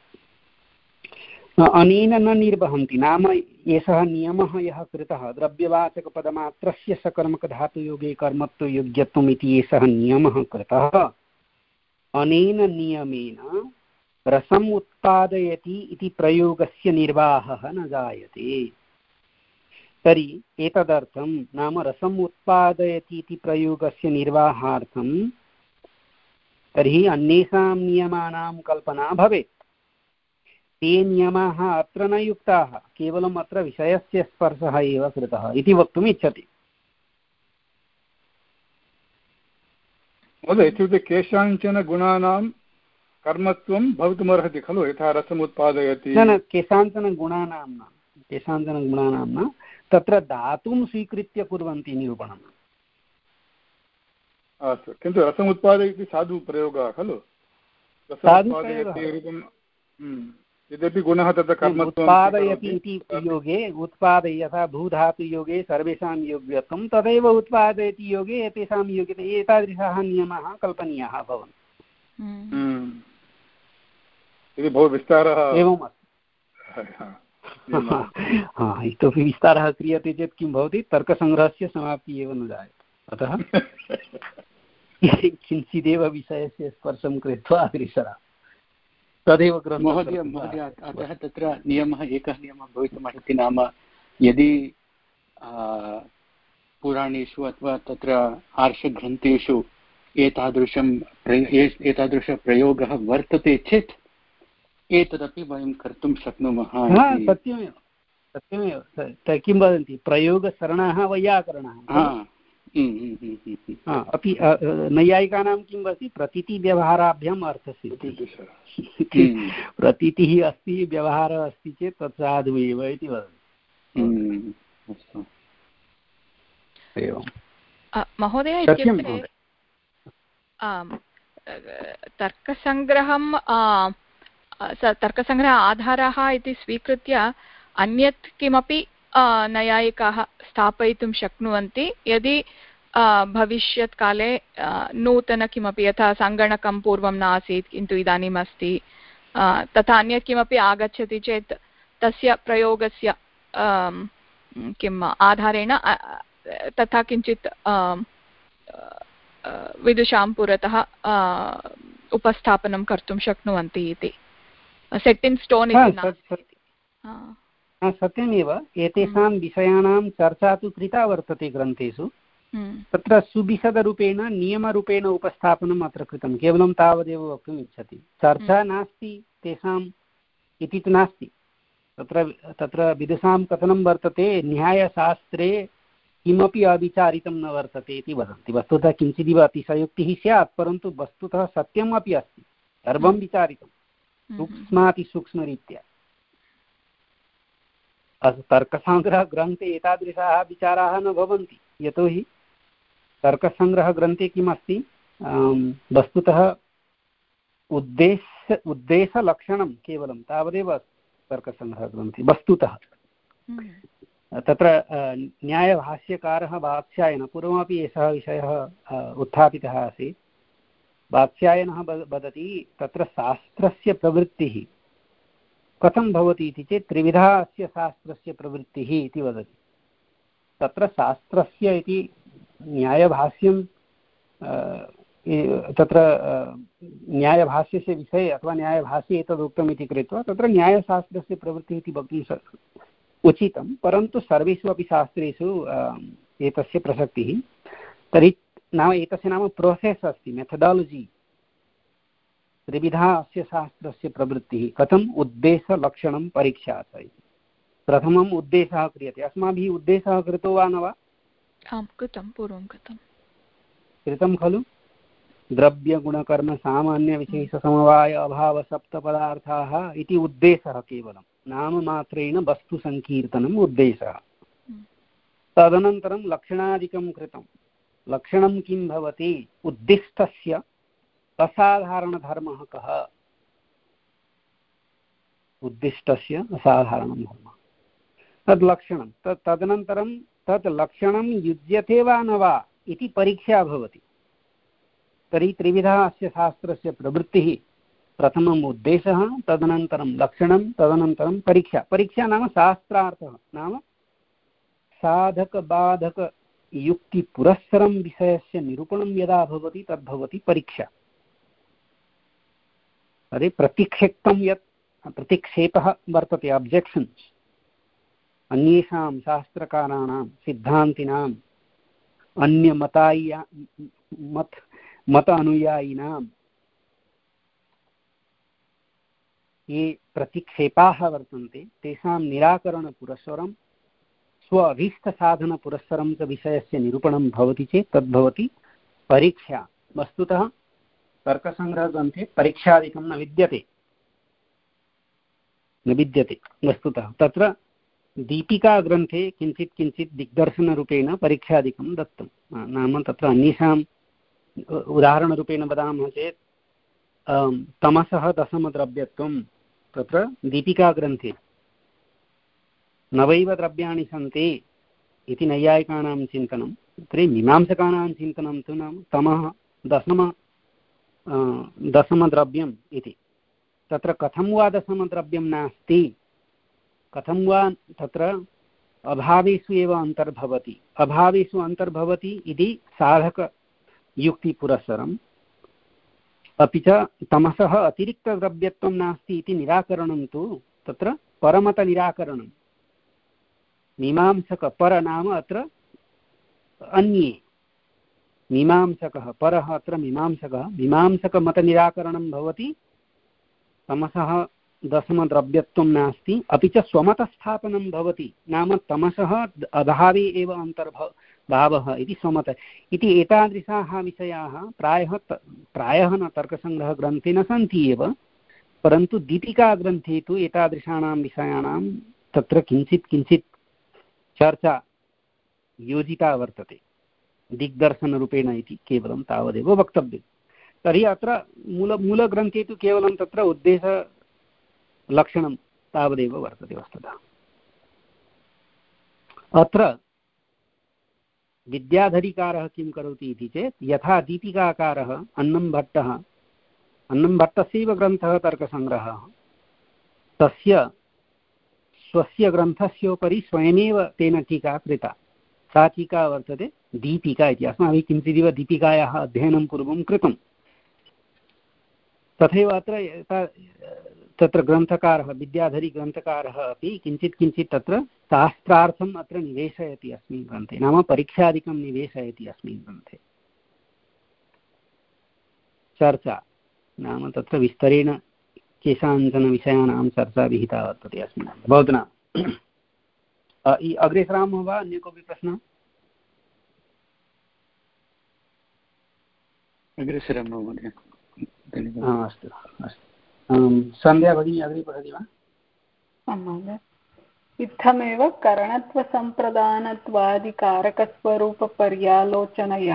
[SPEAKER 1] अनेन न निर्वहन्ति, नाम एषः नियमः यः कृतः, द्रव्यवाचकपदमात्रस्य सकर्मकधातुयोगे कर्मत्वयोग्यत्वम् इति एषः नियमः कृतः, अनेन नियमेन रसम् उत्पादयति इति प्रयोगस्य निर्वाहः न जायते। तर्हि एतदर्थं, नाम रसम् उत्पादयति इति प्रयोगस्य निर्वाहार्थं तर्हि अन्येषां नियमानां कल्पना भवेत्। ते नियमाः अत्र न युक्ताः, केवलम् अत्र विषयस्य स्पर्शः एव कृतः इति वक्तुम् इच्छति।
[SPEAKER 2] महोदय, इत्युक्ते केषाञ्चन गुणानां कर्मत्वं भवितुमर्हति खलु, यथा रसम् उत्पादयति।
[SPEAKER 1] न न केषाञ्चन गुणानां न, केषाञ्चन गुणानां न, तत्र धातुं स्वीकृत्य कुर्वन्ति निरूपणम्।
[SPEAKER 2] अस्तु, किन्तु रसम् उत्पादयति साधु प्रयोगः खलु, यद्यपि गुणः तत्र कर्मत्वं
[SPEAKER 1] उत्पादयति इति योगे, उत्पादय यथा भूधातुयोगे सर्वेषां योग्यत्वं, तदैव उत्पादयति योगे एतेषां योग्यते, एतादृशाः नियमाः कल्पनीयाः भवन्ति।
[SPEAKER 2] इति बहु विस्तारः
[SPEAKER 1] एवम् अस्ति। इतोपि विस्तारः क्रियते चेत् किं भवति, तर्कसङ्ग्रहस्य समाप्तिः एव न जायते। अतः किञ्चिदेव विषयस्य स्पर्शं कृत्वा अग्रेसरा तदेव ग्रन्थः।
[SPEAKER 4] महोदय महोदय अतः तत्र नियमः एकः नियमः भवितुमर्हति, नाम यदि पुराणेषु अथवा तत्र आर्षग्रन्थेषु एतादृशं एतादृशप्रयोगः वर्तते चेत् एतदपि वयं कर्तुं शक्नुमः।
[SPEAKER 1] सत्यमेव सत्यमेव किं वदन्ति, प्रयोगसरणाः वैयाकरणाः अपि। नैयायिकानां किं भवति, प्रतीतिव्यवहाराभ्याम् अर्थसिद्धिः। प्रतीतिः अस्ति, व्यवहारः अस्ति चेत् तत् साधु एव इति वदन्ति।
[SPEAKER 5] महोदय, इत्युक्ते तर्कसङ्ग्रहं तर्कसङ्ग्रह आधारः इति स्वीकृत्य अन्यत् किमपि नैयायिकाः स्थापयितुं शक्नुवन्ति, यदि भविष्यत्काले नूतन किमपि, यथा सङ्गणकं पूर्वं नासीत् किन्तु इदानीम् अस्ति, तथा अन्यत् किमपि आगच्छति चेत् तस्य प्रयोगस्य किम् आधारेण तथा किञ्चित् विदुषां पुरतः उपस्थापनं कर्तुं शक्नुवन्ति इति। सेट् इन् स्टोन् इति।
[SPEAKER 1] सत्यमेव, एतेषां विषयाणां चर्चा तु कृता वर्तते ग्रन्थेषु। तत्र सुविशदरूपेण नियमरूपेण उपस्थापनम् अत्र कृतं, केवलं तावदेव वक्तुम् इच्छति। चर्चा नास्ति तेषाम् इति तु नास्ति। तत्र तत्र विदुषां कथनं वर्तते, न्यायशास्त्रे किमपि अविचारितं न वर्तते इति वदन्ति। वस्तुतः किञ्चिदिव अतिशयोक्तिः स्यात्, परन्तु वस्तुतः सत्यम् अपि अस्ति, सर्वं विचारितं सूक्ष्मातिसूक्ष्मरीत्या। तर्कसङ्ग्रहग्रन्थे एतादृशाः विचाराः न भवन्ति, यतोहि तर्कसङ्ग्रहग्रन्थे किम् अस्ति, वस्तुतः उद्देश्य उद्देशलक्षणं केवलं तावदेव तर्कसङ्ग्रहग्रन्थे वस्तुतः। तत्र न्यायभाष्यकारः वात्स्यायनः, पूर्वमपि एषः विषयः उत्थापितः आसीत्। वात्स्यायनः वदति तत्र शास्त्रस्य प्रवृत्तिः कथं भवति इति चेत् त्रिविधा अस्य शास्त्रस्य प्रवृत्तिः इति वदति। तत्र शास्त्रस्य इति न्यायभाष्यं तत्र न्यायभाष्यस्य विषये अथवा न्यायभाष्ये एतदुक्तम् इति कृत्वा तत्र न्यायशास्त्रस्य प्रवृत्तिः इति वक्तुं उचितं, परन्तु सर्वेषु अपि शास्त्रेषु एतस्य प्रसक्तिः। तर्हि नाम एतस्य नाम प्रोसेस् अस्ति, मेथडालजि। त्रिविधा अस्य शास्त्रस्य प्रवृत्तिः। कथम्? उद्देशलक्षणं परीक्षा च। प्रथमम् उद्देशः क्रियते। अस्माभिः उद्देशः कृतो वा न वा?
[SPEAKER 5] आं कृतं, पूर्वं कृतं
[SPEAKER 1] कृतं खलु? द्रव्यगुणकर्म सामान्यविशेषसमवाय अभावसप्तपदार्थाः इति उद्देशः केवलं नाममात्रेण वस्तुसङ्कीर्तनम् उद्देशः। तदनन्तरं लक्षणादिकं कृतं। लक्षणं किं भवति? उद्दिष्टस्य असाधारणधर्मः कः? उद्दिष्टस्य असाधारणं धर्मः तद् लक्षणं। तत् तदनन्तरं तत् लक्षणं युज्यते वा न वा इति परीक्षा भवति। तर्हि त्रिविधा अस्य शास्त्रस्य प्रवृत्तिः। प्रथमम् उद्देशः, तदनन्तरं लक्षणं, तदनन्तरं परीक्षा। परीक्षा नाम शास्त्रार्थः, नाम साधकबाधकयुक्तिपुरस्सरं विषयस्य निरूपणं यदा भवति तद्भवति परीक्षा। तर्हि प्रतिक्षेप्तं यत् प्रतिक्षेपः वर्तते, अब्जेक्षन्स्, अन्येषां शास्त्रकाराणां सिद्धान्तिनाम् अन्यमताय्या मत मत अनुयायिनां ये प्रतिक्षेपाः वर्तन्ते तेषां निराकरणपुरस्सरं स्व अभीष्टसाधनपुरस्सरं च विषयस्य निरूपणं भवति चेत् तद्भवति परीक्षा। वस्तुतः तर्कसङ्ग्रहग्रन्थे परीक्षादिकं न विद्यते न विद्यते वस्तुतः। तत्र दीपिकाग्रन्थे किञ्चित् किञ्चित् दिग्दर्शनरूपेण परीक्षादिकं दत्तं। नाम तत्र अन्येषाम् उदाहरणरूपेण वदामः चेत् तमसः दशमद्रव्यत्वं तत्र दीपिकाग्रन्थे नवैव द्रव्याणि सन्ति इति नैयायिकानां चिन्तनं। तर्हि मीमांसकानां चिन्तनं तु नाम तमः दशम दशमद्रव्यम् इति। तत्र कथं वा दशमद्रव्यं नास्ति, कथं वा तत्र अभावेषु एव अन्तर्भवति, अभावेषु अन्तर्भवति इति साधकयुक्तिपुरस्सरम्। अपि च तमसः अतिरिक्तद्रव्यत्वं नास्ति इति निराकरणं तु तत्र परमतनिराकरणं। मीमांसक पर नाम अत्र अन्ये, मीमांसकः परः अत्र मीमांसकः। मीमांसकमतनिराकरणं भवति तमसः दशमद्रव्यत्वं नास्ति, अपि च स्वमतस्थापनं भवति। नाम तमसः अभावे एव अन्तर्भावः इति स्वमत इति। एतादृशाः विषयाः प्रायः प्रायः न तर्कसङ्ग्रहग्रन्थे न सन्ति एव, परन्तु दीपिकाग्रन्थे तु एतादृशानां विषयाणां तत्र किञ्चित् किञ्चित् चर्चा योजिता वर्तते दिग्दर्शनरूपेण इति केवलं तावदेव वक्तव्यं। तर्हि अत्र मूल मूलग्रन्थे तु केवलं तत्र उद्देशलक्षणं तावदेव वर्तते वस्तुतः। अत्र विद्याधरीकारः किं करोति इति चेत् यथा दीपिकाकारः अन्नम्भट्टः, अन्नम्भट्टस्यैव ग्रन्थः तर्कसङ्ग्रहः, तस्य स्वस्य ग्रन्थस्योपरि स्वयमेव तेन टीका कृता। सा टीका वर्तते दीपिका इति। अस्माभिः किञ्चिदिव दीपिकायाः अध्ययनं पूर्वं कृतं। तथैव अत्र तत्र ग्रन्थकारः विद्याधरीग्रन्थकारः अपि किञ्चित् किञ्चित् तत्र शास्त्रार्थम् अत्र निवेशयति अस्मिन् ग्रन्थे, नाम परीक्षादिकं निवेशयति अस्मिन् ग्रन्थे। चर्चा नाम तत्र विस्तरेण केषाञ्चन विषयाणां चर्चा विहिता वर्तते अस्मिन्। भवतु नाम अग्रे सरामः वा? अन्य कोऽपि प्रश्नः?
[SPEAKER 4] अग्रे सरामः महोदय।
[SPEAKER 1] अस्तु अस्तु। सन्ध्या भगिनी अग्रे पठति वा?
[SPEAKER 7] इत्थमेव करणत्वसम्प्रदानत्वादिकारकस्वरूपपर्यालोचनया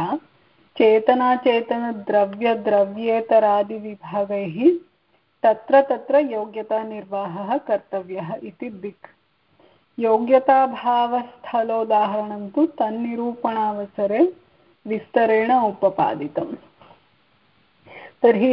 [SPEAKER 7] चेतनाचेतनद्रव्यद्रव्येतरादिविभागैः तत्र तत्र योग्यतानिर्वाहः कर्तव्यः इति दिक्। योग्यताभावस्थलोदाहरणं तु तन्निरूपणावसरे विस्तरेण उपपादितम्। तर्हि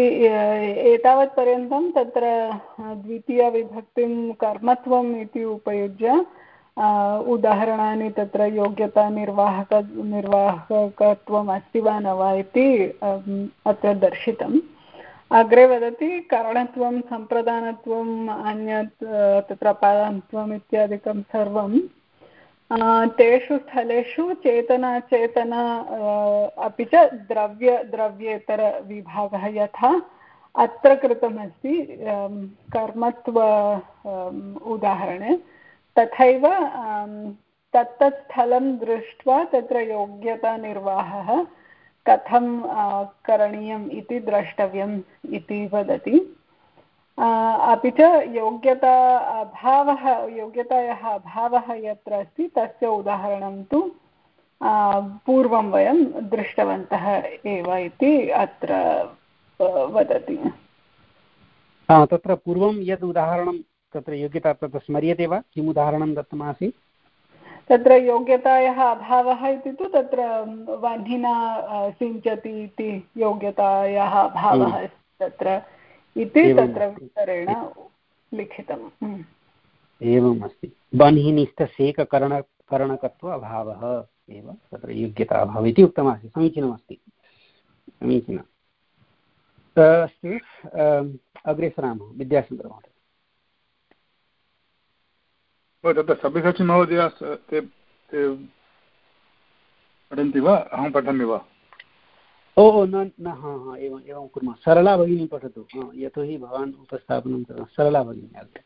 [SPEAKER 7] एतावत्पर्यन्तं तत्र द्वितीयविभक्तिं कर्मत्वम् इति उपयुज्य उदाहरणानि तत्र योग्यतानिर्वाहक निर्वाहकत्वम् अस्ति वा न वा इति अत्र दर्शितम्। अग्रे वदति करणत्वं सम्प्रदानत्वम् अन्यत् तत्र पादानत्वम् इत्यादिकं सर्वं तेषु स्थलेषु चेतनाचेतन अपि च द्रव्य द्रव्येतरविभागः यथा अत्र कृतमस्ति कर्मत्व उदाहरणे तथैव तत्तत् स्थलं दृष्ट्वा तत्र योग्यतानिर्वाहः कथं करणीयम् इति द्रष्टव्यम् इति वदति। अपि च योग्यता अभावः योग्यतायाः अभावः यत्र अस्ति तस्य उदाहरणं तु पूर्वं वयं दृष्टवन्तः एव इति अत्र वदति।
[SPEAKER 1] तत्र पूर्वं यद् उदाहरणं तत्र योग्यता तत्र स्मर्यते वा? किम् उदाहरणं दत्तमासीत्?
[SPEAKER 7] तत्र योग्यतायाः अभावः इति तु तत्र वह्निना सिञ्चति इति योग्यतायाः अभावः अस्ति तत्र इति तत्र विस्तरेण लिखितम्। एवम्
[SPEAKER 1] अस्ति। बह्निनिष्ठसेककरण करणकत्व अभावः एव तत्र योग्यता अभावः इति उक्तमासीत्। समीचीनमस्ति, समीचीनम्। अस्तु, अग्रे सरामः। विद्याशङ्करमहोदय।
[SPEAKER 2] तत्र सब्यसाची महोदय ते पठन्ति वा अहं पठामि वा?
[SPEAKER 1] ओ न न हा हा एवम् एवं कुर्मः। सरला भगिनी पठतु, यतोहि भवान् उपस्थापनं कृतवान्। सरला भगिनी अग्रे।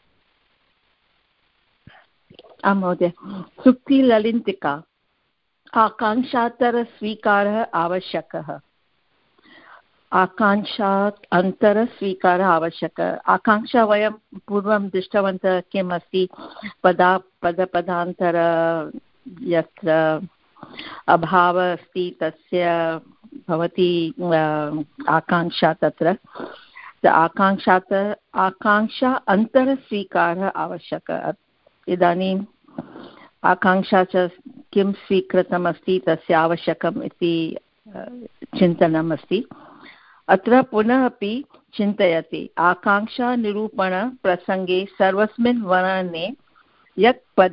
[SPEAKER 6] आं महोदय। सुप्तिललितिका आकाङ्क्षान्तरस्वीकारः आवश्यकः। आकाङ्क्षात् अन्तरस्वीकारः आवश्यकः। आकाङ्क्षा वयं पूर्वं दृष्टवन्तः किम् अस्ति? पदा पदपदान्तर यत्र अभावः अस्ति तस्य भवति आकाङ्क्षा। तत्र आकाङ्क्षात् आकाङ्क्षा अन्तरस्वीकारः आवश्यकः। इदानीम् आकाङ्क्षा च किं स्वीकृतमस्ति तस्य आवश्यकम् इति चिन्तनम् अस्ति। अत्र पुनः अपि चिन्तयति आकाङ्क्षानिरूपणप्रसङ्गे सर्वस्मिन् वर्णने यत् पद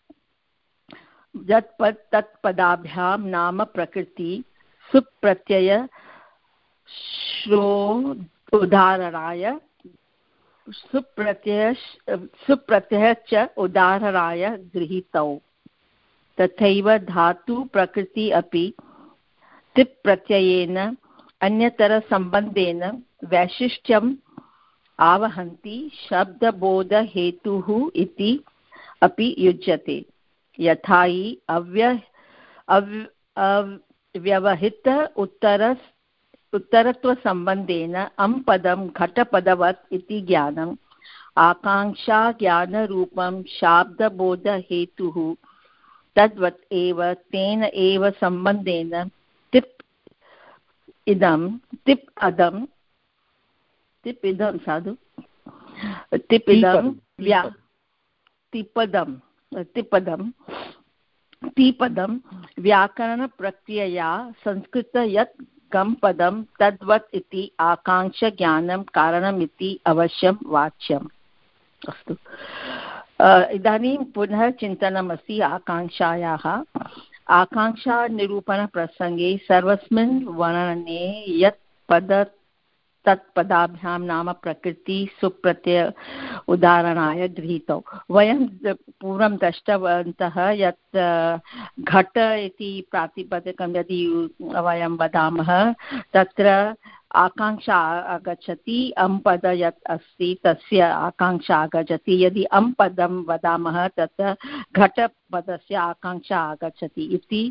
[SPEAKER 6] यत् पद तत्पदाभ्यां नाम प्रकृति सुप्रत्यय श्रो उदाहरणाय सुप्रत्यय सुप्रत्यय च उदाहरणाय गृहीतौ। तथैव धातु प्रकृति अपि तिप् प्रत्ययेन अन्यतरसम्बन्धेन वैशिष्ट्यम् आवहन्ति शब्दबोधहेतुः इति अपि युज्यते। यथा हि अव्य अव्यवहित उत्तर उत्तरत्वसम्बन्धेन अं पदं घटपदवत् इति ज्ञानम् आकाङ्क्षा ज्ञानरूपं शाब्दबोधहेतुः तद्वत् एव तेन एव सम्बन्धेन तिप् इदं तिप् अदं तिप् इदं साधु तिप् इदं व्या तिपदं तिपदं तिपदं व्याकरणप्रक्रियया संस्कृत यत् गं पदं तद्वत् इति आकाङ्क्षाज्ञानं कारणम् इति अवश्यं वाच्यम्। अस्तु, इदानीं पुनः चिन्तनमस्ति आकाङ्क्षायाः। आकाङ्क्षानिरूपणप्रसङ्गे सर्वस्मिन् वर्णने यत् पद तत्पदाभ्यां नाम प्रकृति सुप्रत्यय उदाहरणाय गृहीतौ। वयं पूर्वं दृष्टवन्तः यत् घट इति प्रातिपदिकं यदि वयं वदामः तत्र आकाङ्क्षा आगच्छति। अं पद यत् अस्ति तस्य आकाङ्क्षा आगच्छति। यदि अं पदं वदामः तत्र घटपदस्य आकाङ्क्षा आगच्छति इति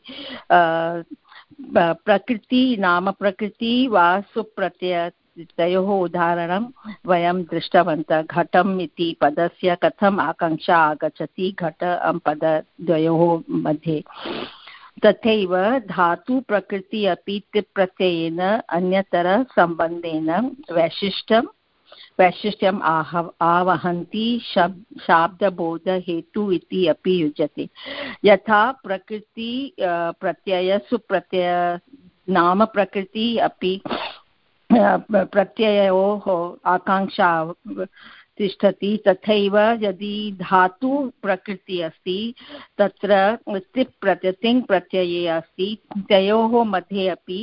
[SPEAKER 6] प्रकृति नाम प्रकृति वा सुप्रत्यय तयोः उदाहरणं वयं दृष्टवन्तः। घटम् इति पदस्य कथम् आकाङ्क्षा आगच्छति घट अं पदद्वयोः मध्ये। तथैव धातु प्रकृति अपि तिप् प्रत्ययेन अन्यतर सम्बन्धेन वैशिष्ट्यं वैशिष्ट्यम् आह आवहन्ति शब् शाब्दबोधहेतु इति अपि युज्यते। यथा प्रकृति प्रत्यय सुप्रत्यय नाम प्रकृति अपि प्रत्ययोः आकाङ्क्षा तिष्ठति। तथैव यदि धातु प्रकृति अस्ति तत्र तिप् प्रत्यय तिङ् प्रत्यये अस्ति, तयोः मध्ये अपि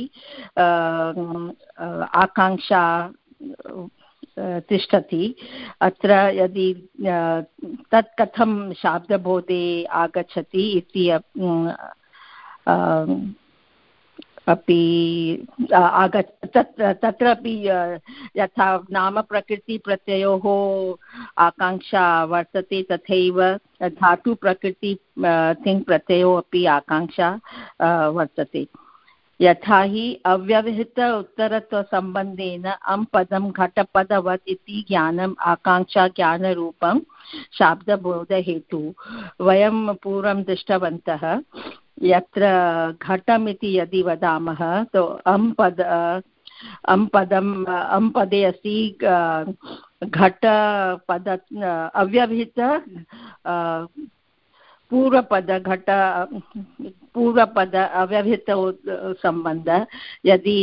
[SPEAKER 6] आकाङ्क्षा तिष्ठति। अत्र यदि तत् कथं शाब्दबोधे आगच्छति इति अपि आग तत् तत्रापि यथा नामप्रकृतिप्रत्ययोः आकाङ्क्षा वर्तते तथैव धातुप्रकृति तिङ् प्रत्ययो अपि आकाङ्क्षा वर्तते। यथा हि अव्यवहित उत्तरत्वसम्बन्धेन अं पदं घटपदवत् इति ज्ञानम् आकाङ्क्षा ज्ञानरूपं शाब्दबोधहेतु। वयं पूर्वं दृष्टवन्तः यत्र घटम् इति यदि वदामः तो अं पद अं पदम् अं पदे अस्ति घटपद अव्यवहित पूर्वपद घट पूर्वपद अव्यवहित सम्बन्ध। यदि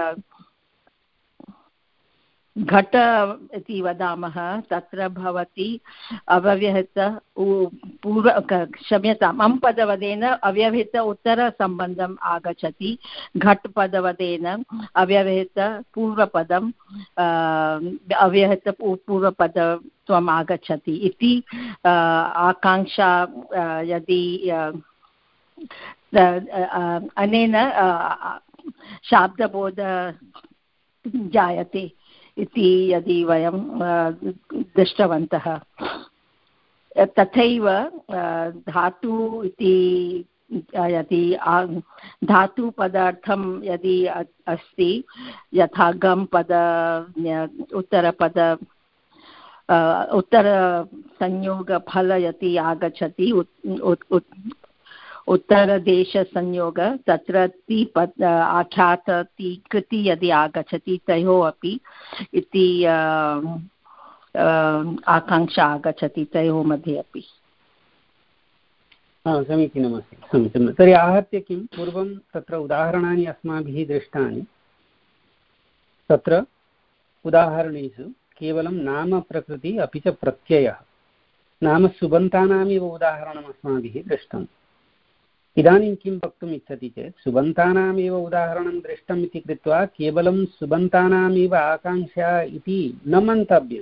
[SPEAKER 6] घट इति वदामः तत्र भवति अव्यवहित पूर्व क्षम्यताम् अं पदवदेन अव्यवहित उत्तरसम्बन्धम् आगच्छति, घट् पदवदेन अव्यवहित पूर्वपदम् अव्यवहित पूर्वपदत्वम् आगच्छति इति आकाङ्क्षा यदि अनेन शाब्दबोध जायते इति यदि वयं दृष्टवन्तः। तथैव धातु इति यदि धातुपदार्थं यदि अस्ति यथा गम पद उत्तरपद उत्तरसंयोगफल यदि आगच्छति उत्तरदेशसंयोग तत्र ति पद आख्यात ति कृति यदि आगच्छति तयोः अपि इति आकाङ्क्षा आगच्छति तयोः मध्ये अपि।
[SPEAKER 1] समीचीनमस्ति, समीचीनं। तर्हि आहत्य किं पूर्वं तत्र उदाहरणानि अस्माभिः दृष्टानि, तत्र उदाहरणेषु केवलं नाम प्रकृति अपि च प्रत्ययः, नाम सुबन्तानामेव उदाहरणम् अस्माभिः दृष्टम्। इदानीं किं वक्तुम् इच्छति चेत् सुबन्तानामेव उदाहरणं दृष्टम् इति कृत्वा केवलं सुबन्तानामेव आकाङ्क्षा इति न मन्तव्यं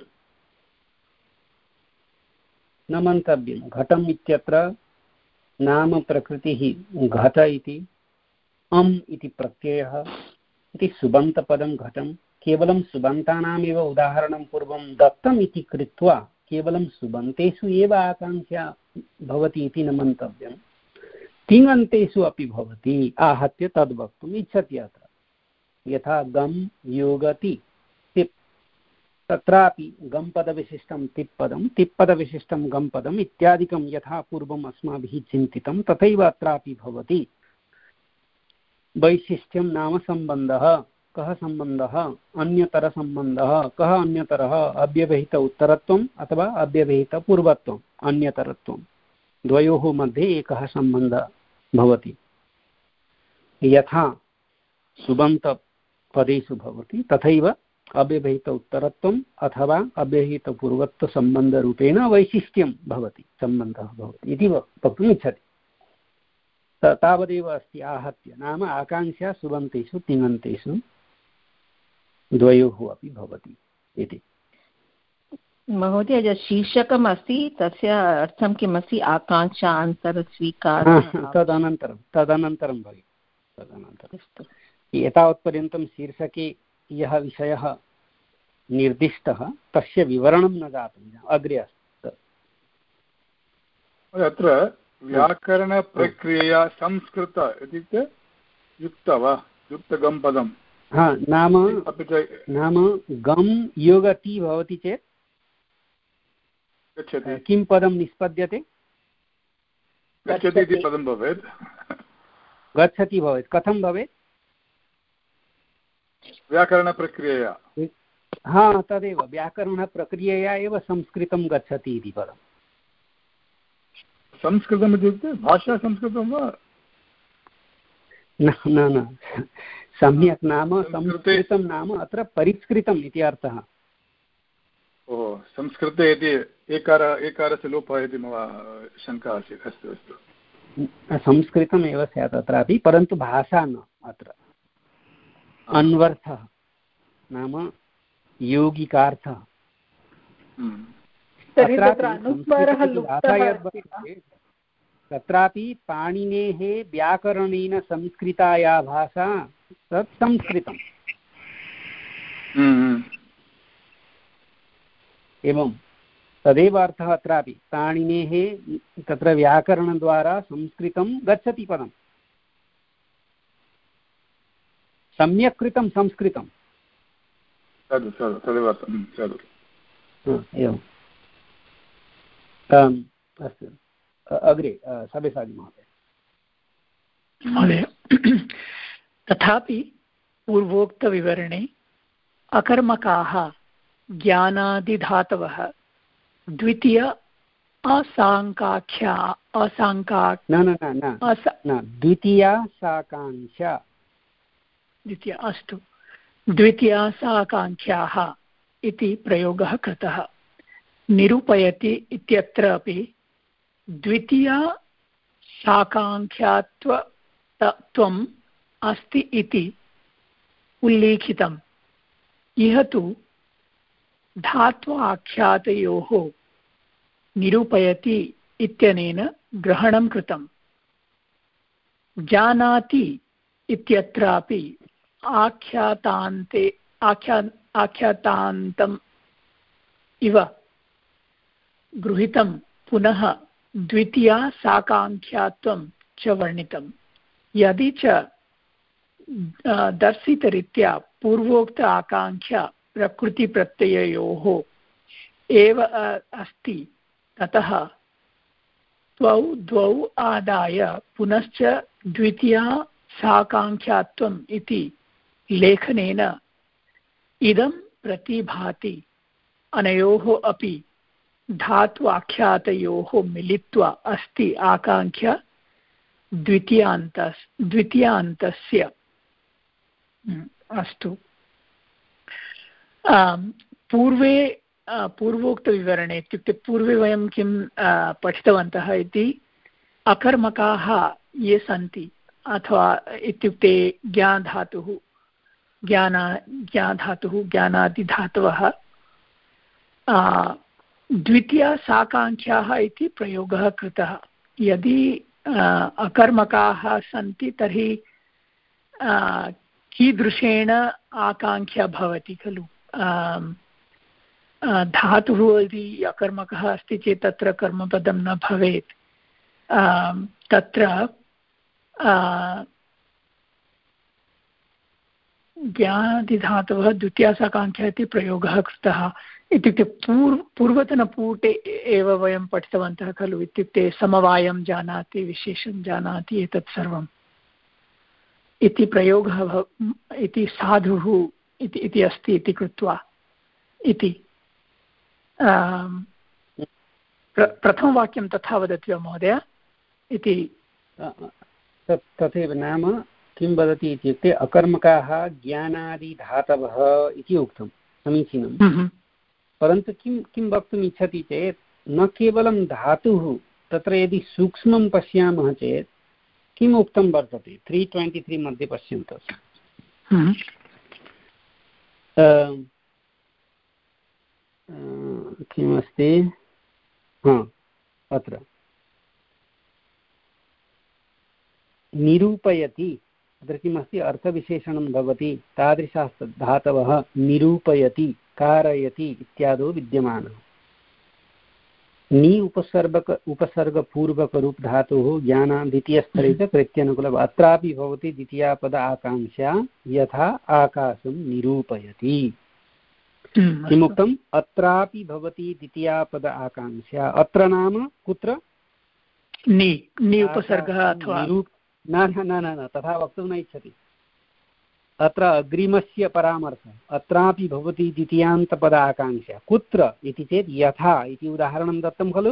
[SPEAKER 1] न मन्तव्यं घटम् इत्यत्र नाम प्रकृतिः घट इति, अम् इति प्रत्ययः इति सुबन्तपदं घटं, केवलं सुबन्तानामेव उदाहरणं पूर्वं दत्तम् इति कृत्वा केवलं सुबन्तेषु एव आकाङ्क्षा भवति इति न मन्तव्यम्। तिङन्तेषु अपि भवति आहत्य तद् वक्तुम् इच्छति अत्र। यथा गम योगति तिप्, तत्रापि गम पदविशिष्टं तिप् पदं, तिप् पदविशिष्टं गम पदम् इत्यादिकं यथा पूर्वम् अस्माभिः चिन्तितं तथैव अत्रापि भवति। वैशिष्ट्यं नाम सम्बन्धः, कः सम्बन्धः, अन्यतरसम्बन्धः, कः अन्यतरः, अव्यवहित उत्तरत्वम् अथवा अव्यवहित पूर्वत्वम्, अन्यतरत्वं, द्वयोः मध्ये एकः सम्बन्धः भवति। यथा सुबन्तपदेषु भवति तथैव अव्यवहित उत्तरत्वम् अथवा अव्यवहित पूर्वत्वसम्बन्धरूपेण वैशिष्ट्यं भवति, सम्बन्धः भवति इति वक्तुम् इच्छति। तावदेव अस्ति आहत्य, नाम आकाङ्क्षा सुबन्तेषु तिङन्तेषु द्वयोः अपि भवति इति।
[SPEAKER 6] महोदय, यत् शीर्षकम् अस्ति तस्य अर्थं किमस्ति? आकाङ्क्षा अन्तरस्वीकारः।
[SPEAKER 1] तदनन्तरं तदनन्तरं भवेत् तदनन्तरं एतावत्पर्यन्तं शीर्षके यः विषयः निर्दिष्टः तस्य विवरणं न जातं, अग्रे अस्ति।
[SPEAKER 2] अत्र व्याकरणप्रक्रियया संस्कृत इत्युक्ते युक्त वा युक्तगं पदं?
[SPEAKER 1] हा, नाम नाम गम योगति भवति चेत् किं पदं निष्पद्यते?
[SPEAKER 2] गच्छति इति पदं भवेत्।
[SPEAKER 1] गच्छति भवेत्। कथं भवेत्?
[SPEAKER 2] व्याकरणप्रक्रियया।
[SPEAKER 1] हा, तदेव व्याकरणप्रक्रियया एव संस्कृतं गच्छति इति पदम्।
[SPEAKER 2] संस्कृतम् इत्युक्ते भाषा संस्कृतं वा?
[SPEAKER 1] न न न सम्यक् नाम संस्कृतं नाम अत्र परिष्कृतम् इति अर्थः।
[SPEAKER 2] ओहो, संस्कृते इति एकार एकारस्य लोपः इति मम शङ्का आसीत्। अस्तु अस्तु,
[SPEAKER 1] संस्कृतमेव स्यात् अत्रापि, परन्तु भाषा न। अत्र अन्वर्थः नाम यौगिकार्थः। तत्रापि पाणिनेः व्याकरणेन संस्कृताया भाषा तत् संस्कृतम्। एवं तदेव अर्थः अत्रापि पाणिनेः तत्र व्याकरणद्वारा संस्कृतं गच्छति पदं, सम्यक् कृतं संस्कृतं। एवम् अस्तु, अग्रे सब्यसाची महोदय।
[SPEAKER 3] महोदय, तथापि पूर्वोक्तविवरणे अकर्मकाः ज्ञानादिधातवः द्वितीय असाङ्काख्या असाङ्का
[SPEAKER 1] न न न न द्वितीया साकाङ्क्षा
[SPEAKER 3] द्वितीय अस्तु द्वितीया साकाङ्ख्याः इति प्रयोगः कृतः। निरूपयति इत्यत्र अपि द्वितीया साकाङ्ख्यात्व त्वम् अस्ति इति उल्लिखितम्। इह तु धात्वाख्यातयोः निरूपयति इत्यनेन ग्रहणं कृतम्। जानाति इत्यत्रापि आख्यातान्ते आख्या आख्यातान्तम् इव गृहीतं, पुनः द्वितीया साकाङ्ख्यात्वं च वर्णितम्। यदि च दर्शितरीत्या पूर्वोक्त आकाङ्क्षा प्रकृतिप्रत्यययोः एव अस्ति, ततः द्वौ द्वौ आदाय पुनश्च द्वितीया साकाङ्ख्यात्वम् इति लेखनेन इदं प्रतिभाति अनयोः अपि धात्वाख्यातयोः मिलित्वा अस्ति आकाङ्क्षा द्वितीयान्तस् द्वितीयान्तस्य। अस्तु, पूर्वे पूर्वोक्तविवरणे इत्युक्ते पूर्वे वयं किं पठितवन्तः इति, अकर्मकाः ये सन्ति अथवा इत्युक्ते ज्ञाधातुः ज्ञाना ज्ञाधातुः ज्ञानादिधातवः द्वितीया साकाङ्ख्याः इति प्रयोगः कृतः। यदि अकर्मकाः सन्ति तर्हि कीदृशेन आकाङ्क्षा भवति खलु। धातुः यदि अकर्मकः अस्ति चेत् तत्र कर्मपदं न भवेत्। तत्र ज्ञानादिधातवः द्वितीया साकाङ्क्षा इति प्रयोगः कृतः। इत्युक्ते पूर्व पूर्वतनपुटे एव वयं पठितवन्तः खलु, इत्युक्ते समवायं जानाति विशेषं जानाति एतत् सर्वम् इति प्रयोगः इति साधुः इति इति अस्ति इति कृत्वा इति प्रथमवाक्यं तथा वदति वा महोदय इति।
[SPEAKER 1] तथैव नाम किं वदति इत्युक्ते अकर्मकाः ज्ञानादिधातवः इति उक्तं, समीचीनं। परन्तु किं किं वक्तुम् इच्छति चेत् न केवलं धातुः, तत्र यदि सूक्ष्मं पश्यामः चेत् किम् उक्तं वर्तते त्री ट्वेण्टि त्री मध्ये पश्यन्तु। किमस्ति अत्र निरूपयति, अत्र किमस्ति अर्थविशेषणं भवति, तादृशाः धातवः निरूपयति कारयति इत्यादौ विद्यमानः। नि उपसर्गक उपसर्गपूर्वकरूप धातुः ज्ञान द्वितीयस्तरे च कृत्यनुकूलः। अत्रापि भवति द्वितीयापद आकाङ्क्षा यथा आकाशं निरूपयति। किमुक्तम्? अत्रापि भवति द्वितीयापद आकाङ्क्षा। अत्र नाम कुत्र?
[SPEAKER 3] नि नि उपसर्गः अथवा
[SPEAKER 1] न न न तथा वक्तुं न इच्छति। अत्र अग्रिमस्य परामर्शः। अत्रापि भवति द्वितीयान्तपद आकाङ्क्षा। कुत्र इति चेत् यथा इति उदाहरणं दत्तं खलु।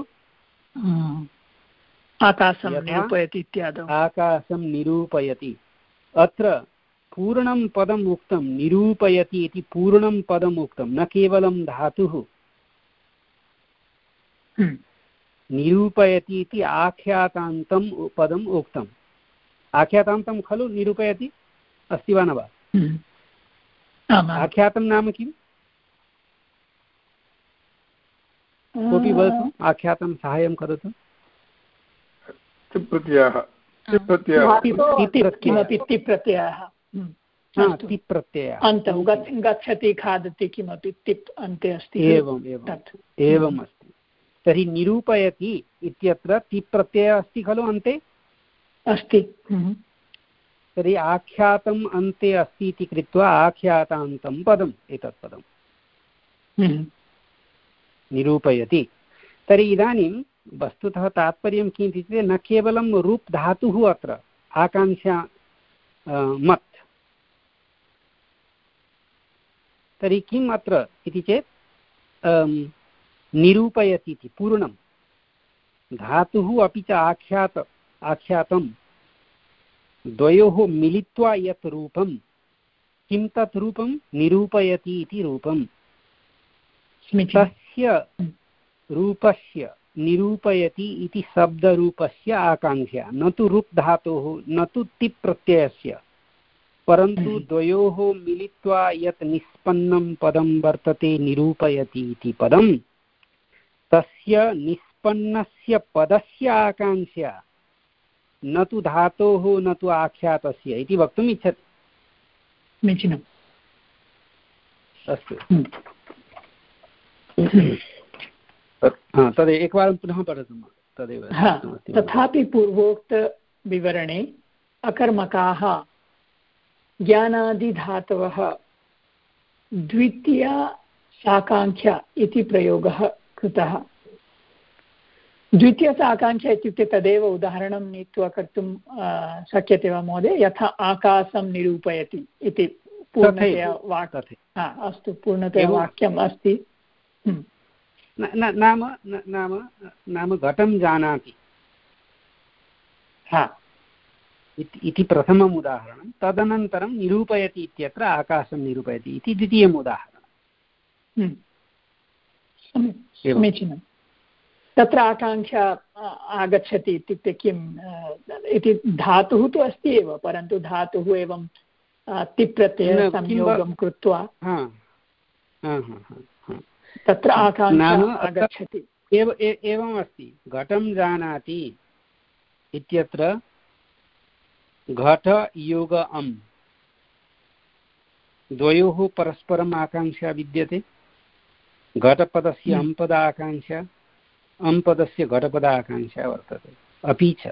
[SPEAKER 3] आकाशं निरूपयति इत्यादौ।
[SPEAKER 1] आकाशं निरूपयति। अत्र पूर्णं पदम् उक्तं, निरूपयति इति पूर्णं पदम् उक्तं, न केवलं धातुः। निरूपयति इति आख्यातान्तं पदम् उक्तम्। आख्यातान्तं खलु निरूपयति, अस्ति वा न वा? आख्यातं नाम किम्? कोऽपि वदतु, आख्यातं साहाय्यं करोतु।
[SPEAKER 2] प्रत्ययः
[SPEAKER 3] गच्छति खादति किमपि तिप् अन्ते अस्ति।
[SPEAKER 1] एवम् एवम् एवम् अस्ति। तर्हि निरूपयति इत्यत्र तिप् प्रत्ययः अस्ति खलु अन्ते?
[SPEAKER 3] अस्ति।
[SPEAKER 1] तर्हि आख्यातम् अन्ते अस्ति इति कृत्वा आख्यातान्तं पदम् एतत् पदम् निरूपयति। तर्हि इदानीं वस्तुतः तात्पर्यं किम् इत्युक्ते न केवलं रूप् धातुः अत्र आकाङ्क्षा मत्। तर्हि किम् अत्र इति चेत् निरूपयति इति पूर्णं धातुः अपि च आख्यात आख्यातं द्वयोः मिलित्वा यत् रूपं, किं तत् रूपं? निरूपयति इति रूपं। तस्य रूपस्य निरूपयति इति शब्दरूपस्य आकाङ्क्षा, न तु रूप् धातोः, न तु तिप् प्रत्ययस्य, परन्तु द्वयोः मिलित्वा यत् निष्पन्नं पदं वर्तते निरूपयति इति पदं, तस्य निष्पन्नस्य पदस्य आकाङ्क्षा न तु धातोः न तु आख्यातस्य इति वक्तुम् इच्छति।
[SPEAKER 3] समीचीनम्।
[SPEAKER 1] अस्तु, तद् एकवारं पुनः पठतु। तदेव
[SPEAKER 3] तथापि पूर्वोक्तविवरणे अकर्मकाः ज्ञानादिधातवः द्वितीया साकाङ्क्षा इति प्रयोगः कृतः। द्वितीय आकाङ्क्षा इत्युक्ते तदेव उदाहरणं नीत्वा कर्तुं शक्यते वा महोदय? यथा आकाशं निरूपयति इति पूर्णतया वाक्यं। अस्तु, पूर्णतया वाक्यम् अस्ति।
[SPEAKER 1] नाम नाम नाम घटं जानाति इति प्रथमम् उदाहरणं, तदनन्तरं निरूपयति इत्यत्र आकाशं निरूपयति इति द्वितीयम् उदाहरणं।
[SPEAKER 3] समीचीनं। तत्र आकाङ्क्षा आगच्छति इत्युक्ते किम् इति धातुः तु अस्ति एव, परन्तु धातुः एवं तिप्रत्यय संयोगं कृत्वा तत्र आकाङ्क्षा आगच्छति।
[SPEAKER 1] एवम् अस्ति, घटं जानाति इत्यत्र घट योग अम् द्वयोः परस्परम् आकाङ्क्षा विद्यते। घटपदस्य अम्पद आकाङ्क्षा, अम्पदस्य घटपद आकाङ्क्षा वर्तते। अपि च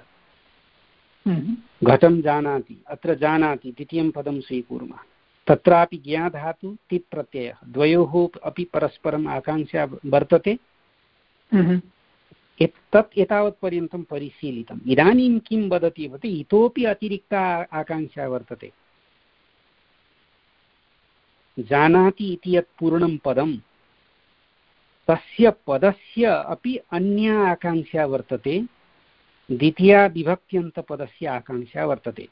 [SPEAKER 1] घटं जानाति, अत्र जानाति द्वितीयं पदं स्वीकुर्मः, तत्रापि ज्ञाधातु तिप् प्रत्ययः, द्वयोः अपि परस्परम् आकाङ्क्षा वर्तते। तत् एतावत्पर्यन्तं परिशीलितम्। इदानीं किं वदति वदति, इतोपि अतिरिक्ता आकाङ्क्षा वर्तते। जानाति इति यत् पूर्णं पदं, तस्य पदस्य अपि अन्या आकाङ्क्षा वर्तते, द्वितीया विभक्त्यन्तपदस्य आकाङ्क्षा वर्तते।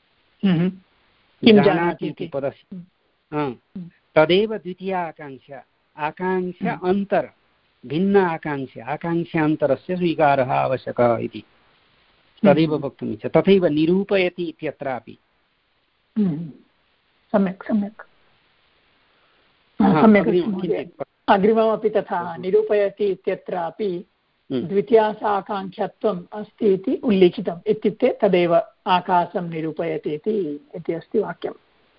[SPEAKER 1] जानाति इति पदस्य तदेव द्वितीया आकाङ्क्षा। आकाङ्क्षा अन्तर, भिन्न आकाङ्क्षा, आकाङ्क्षान्तरस्य स्वीकारः आवश्यकः इति तदेव वक्तुम् इच्छा। तथैव निरूपयति इत्यत्रापि।
[SPEAKER 3] सम्यक् सम्यक् सम्यक् अग्रिममपि तथा निरूपयति इत्यत्रापि द्वितीयासाकाङ्क्षत्वम् अस्ति इति उल्लिखितम्। इत्युक्ते तदेव आकाशं निरूपयति इति अस्ति वाक्यं।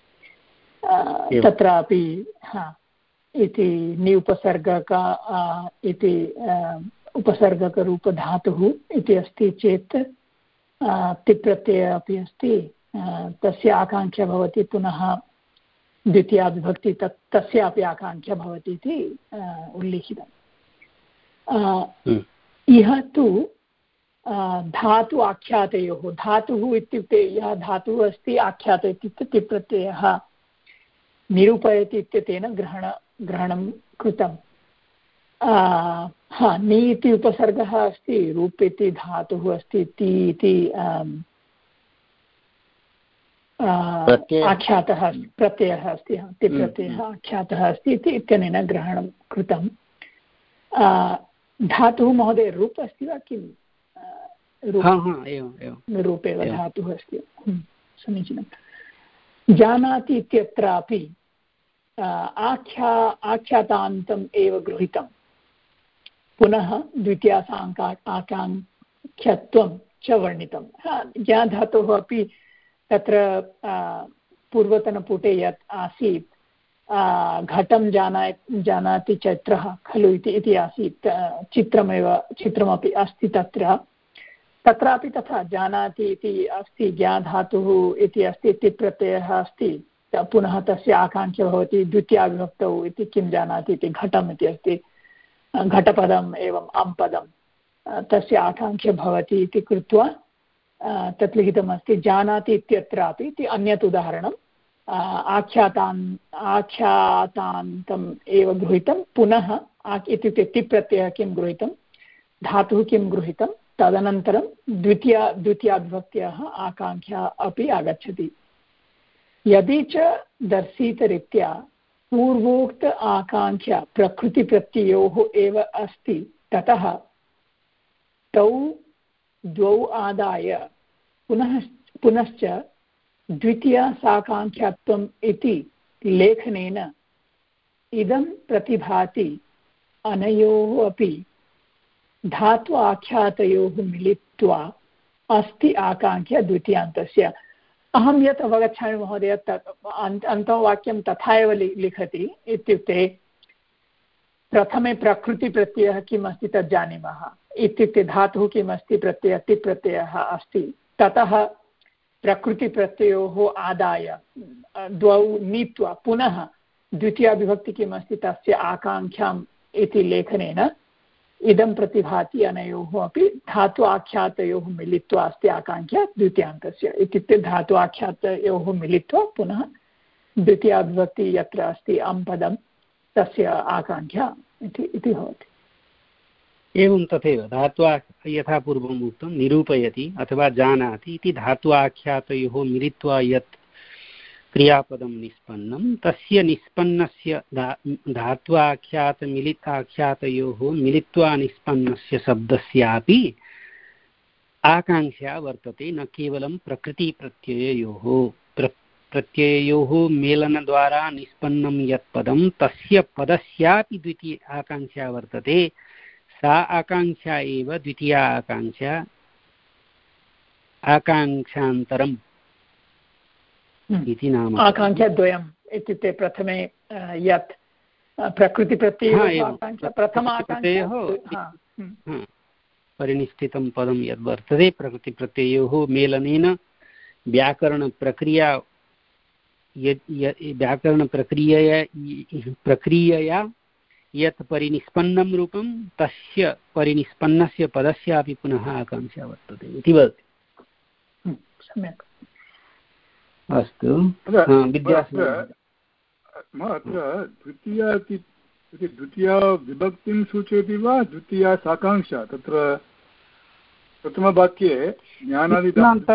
[SPEAKER 3] तत्रापि हा इति नि उपसर्गक इति उपसर्गकरूपधातुः इति अस्ति चेत् तिप्रत्ययः अपि अस्ति, तस्य आकाङ्क्षा भवति पुनः द्वितीया विभक्ति, तत् तस्यापि आकाङ्क्षा भवति इति उल्लिखितम्। इह तु धातु आख्यातयोः, धातुः इत्युक्ते यः धातुः अस्ति, आख्यात इत्युक्ते तिप्रत्ययः, निरूपयति इत्यतेन ग्रहण ग्रहणं कृतं। हा नि इति उपसर्गः अस्ति, रूप इति धातुः अस्ति, ति इति आख्यातः प्रत्ययः अस्ति, तिप्रत्ययः आख्यातः अस्ति इति इत्यनेन ग्रहणं कृतं। धातुः महोदय रूप अस्ति वा किं? रूप एव धातुः अस्ति। समीचीनं। जानाति इत्यत्रापि आख्या आख्यातान्तम् एव गृहीतं, पुनः द्वितीयासाङ्का आकाङ्क्षत्वं च वर्णितं। ज्ञा धातोः अपि तत्र पूर्वतनपुटे यत् आसीत् घटं जाना जानाति चैत्रः खलु इति इति आसीत्, चित्रमेव चित्रमपि अस्ति तत्र, तत्रापि तथा जानाति इति अस्ति, ज्ञा धातुः इति अस्ति, तिप्रत्ययः अस्ति, पुनः तस्य आकाङ्क्षा भवति द्वितीयाविभक्तौ इति किं जानाति इति घटम् इति अस्ति, घटपदम् एवम् अं पदं तस्य आकाङ्क्षा भवति इति कृत्वा तत् लिखितमस्ति। जानाति इत्यत्रापि इति अन्यत् उदाहरणम्, आख्यातान् आख्यातान्तम् एव गृहीतं, पुनः इत्युक्ते तिप्रत्ययः किं गृहीतं, धातुः किं गृहीतं, तदनन्तरं द्वितीया द्वितीयाविभक्त्याः आकाङ्क्षा अपि आगच्छति। यदि च दर्शितरीत्या पूर्वोक्त आकाङ्क्षा प्रकृतिप्रत्ययोः एव अस्ति, ततः तौ द्वौ आदाय पुनः पुनश्च द्वितीयासाकाङ्क्षात्वम् इति लेखनेन इदं प्रतिभाति अनयोः अपि धातु आख्यातयोः मिलित्वा अस्ति आकाङ्क्षा द्वितीयान्तस्य। अहं यत् अवगच्छामि महोदय, तत् अन्तवाक्यं तथा एव लिखति, इत्युक्ते प्रथमे प्रकृतिप्रत्ययः किम् अस्ति तत् जानीमः, इत्युक्ते धातुः किम् अस्ति, प्रत्ययः तिप्रत्ययः अस्ति, ततः प्रकृतिप्रत्ययोः आदाय द्वौ नीत्वा पुनः द्वितीयाविभक्ति किम् अस्ति तस्य आकाङ्क्षाम् इति लेखनेन इदं प्रतिभाति अनयोः अपि धातु आख्यातयोः मिलित्वा अस्ति आकाङ्क्षा द्वितीयान्तस्य। इत्युक्ते धातु आख्यातयोः मिलित्वा पुनः द्वितीयाविभक्ति यत्र अस्ति अं पदं तस्य आकाङ्क्षा इति भवति।
[SPEAKER 1] एवं तथैव धातु यथा पूर्वम् उक्तं निरूपयति अथवा जानाति इति धातु आख्यातयोः मिलित्वा यत् क्रियापदं निष्पन्नं, तस्य निष्पन्नस्य धा धातु आख्यात मिलिताख्यातयोः मिलित्वा निष्पन्नस्य शब्दस्यापि आकाङ्क्षा वर्तते, न केवलं प्रकृतिप्रत्यययोः प्र प्रत्यययोः मेलनद्वारा निष्पन्नं यत् पदं तस्य पदस्यापि द्वितीय आकाङ्क्षा वर्तते, सा आकाङ्क्षा एव द्वितीया आकाङ्क्षा आकाङ्क्षान्तरम् इति नाम।
[SPEAKER 3] आकाङ्क्षाद्वयम् इत्युक्ते प्रथमे यत् प्रकृतिप्रत्ययः प्रथमाकाङ्क्षायाः
[SPEAKER 1] परिनिष्ठितं पदं यद् वर्तते, प्रकृतिप्रत्ययोः मेलनेन व्याकरणप्रक्रिया व्याकरणप्रक्रियया प्रक्रियया यत् परिनिष्पन्नं रूपं तस्य परिनिष्पन्नस्य पदस्यापि पुनः आकाङ्क्षा वर्तते इति वदति।
[SPEAKER 3] सम्यक्।
[SPEAKER 1] अस्तु,
[SPEAKER 2] अत्र द्वितीया द्वितीया विभक्तिं सूचयति वा द्वितीया साकाङ्क्षा? तत्र प्रथमवाक्ये ज्ञानादि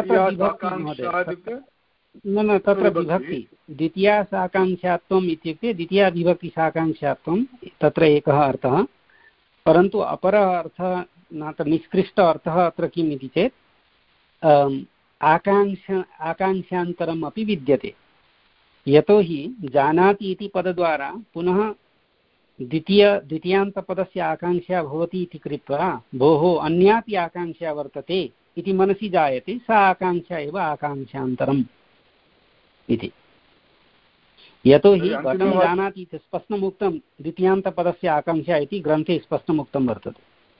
[SPEAKER 1] न न तत्र विभक्ति द्वितीया साकाङ्क्षात्वम् इत्युक्ते द्वितीया विभक्तिसाकाङ्क्षात्वं तत्र एकः अर्थः, परन्तु अपरः अर्थः नात्र निष्कृष्ट अर्थः अत्र किम् इति चेत् आकाङ्क्ष आकाङ्क्षान्तरम् अपि विद्यते। यतोहि जानाति इति पदद्वारा पुनः द्वितीय द्वितीयान्तपदस्य आकाङ्क्षा भवति इति कृत्वा भोः अन्यापि आकाङ्क्षा वर्तते इति मनसि जायते, सा आकाङ्क्षा एव आकाङ्क्षान्तरम् इति। यतोहि घटं जानाति इति स्पष्टमुक्तं द्वितीयान्तपदस्य आकाङ्क्षा इति ग्रन्थे स्पष्टमुक्तं वर्तते।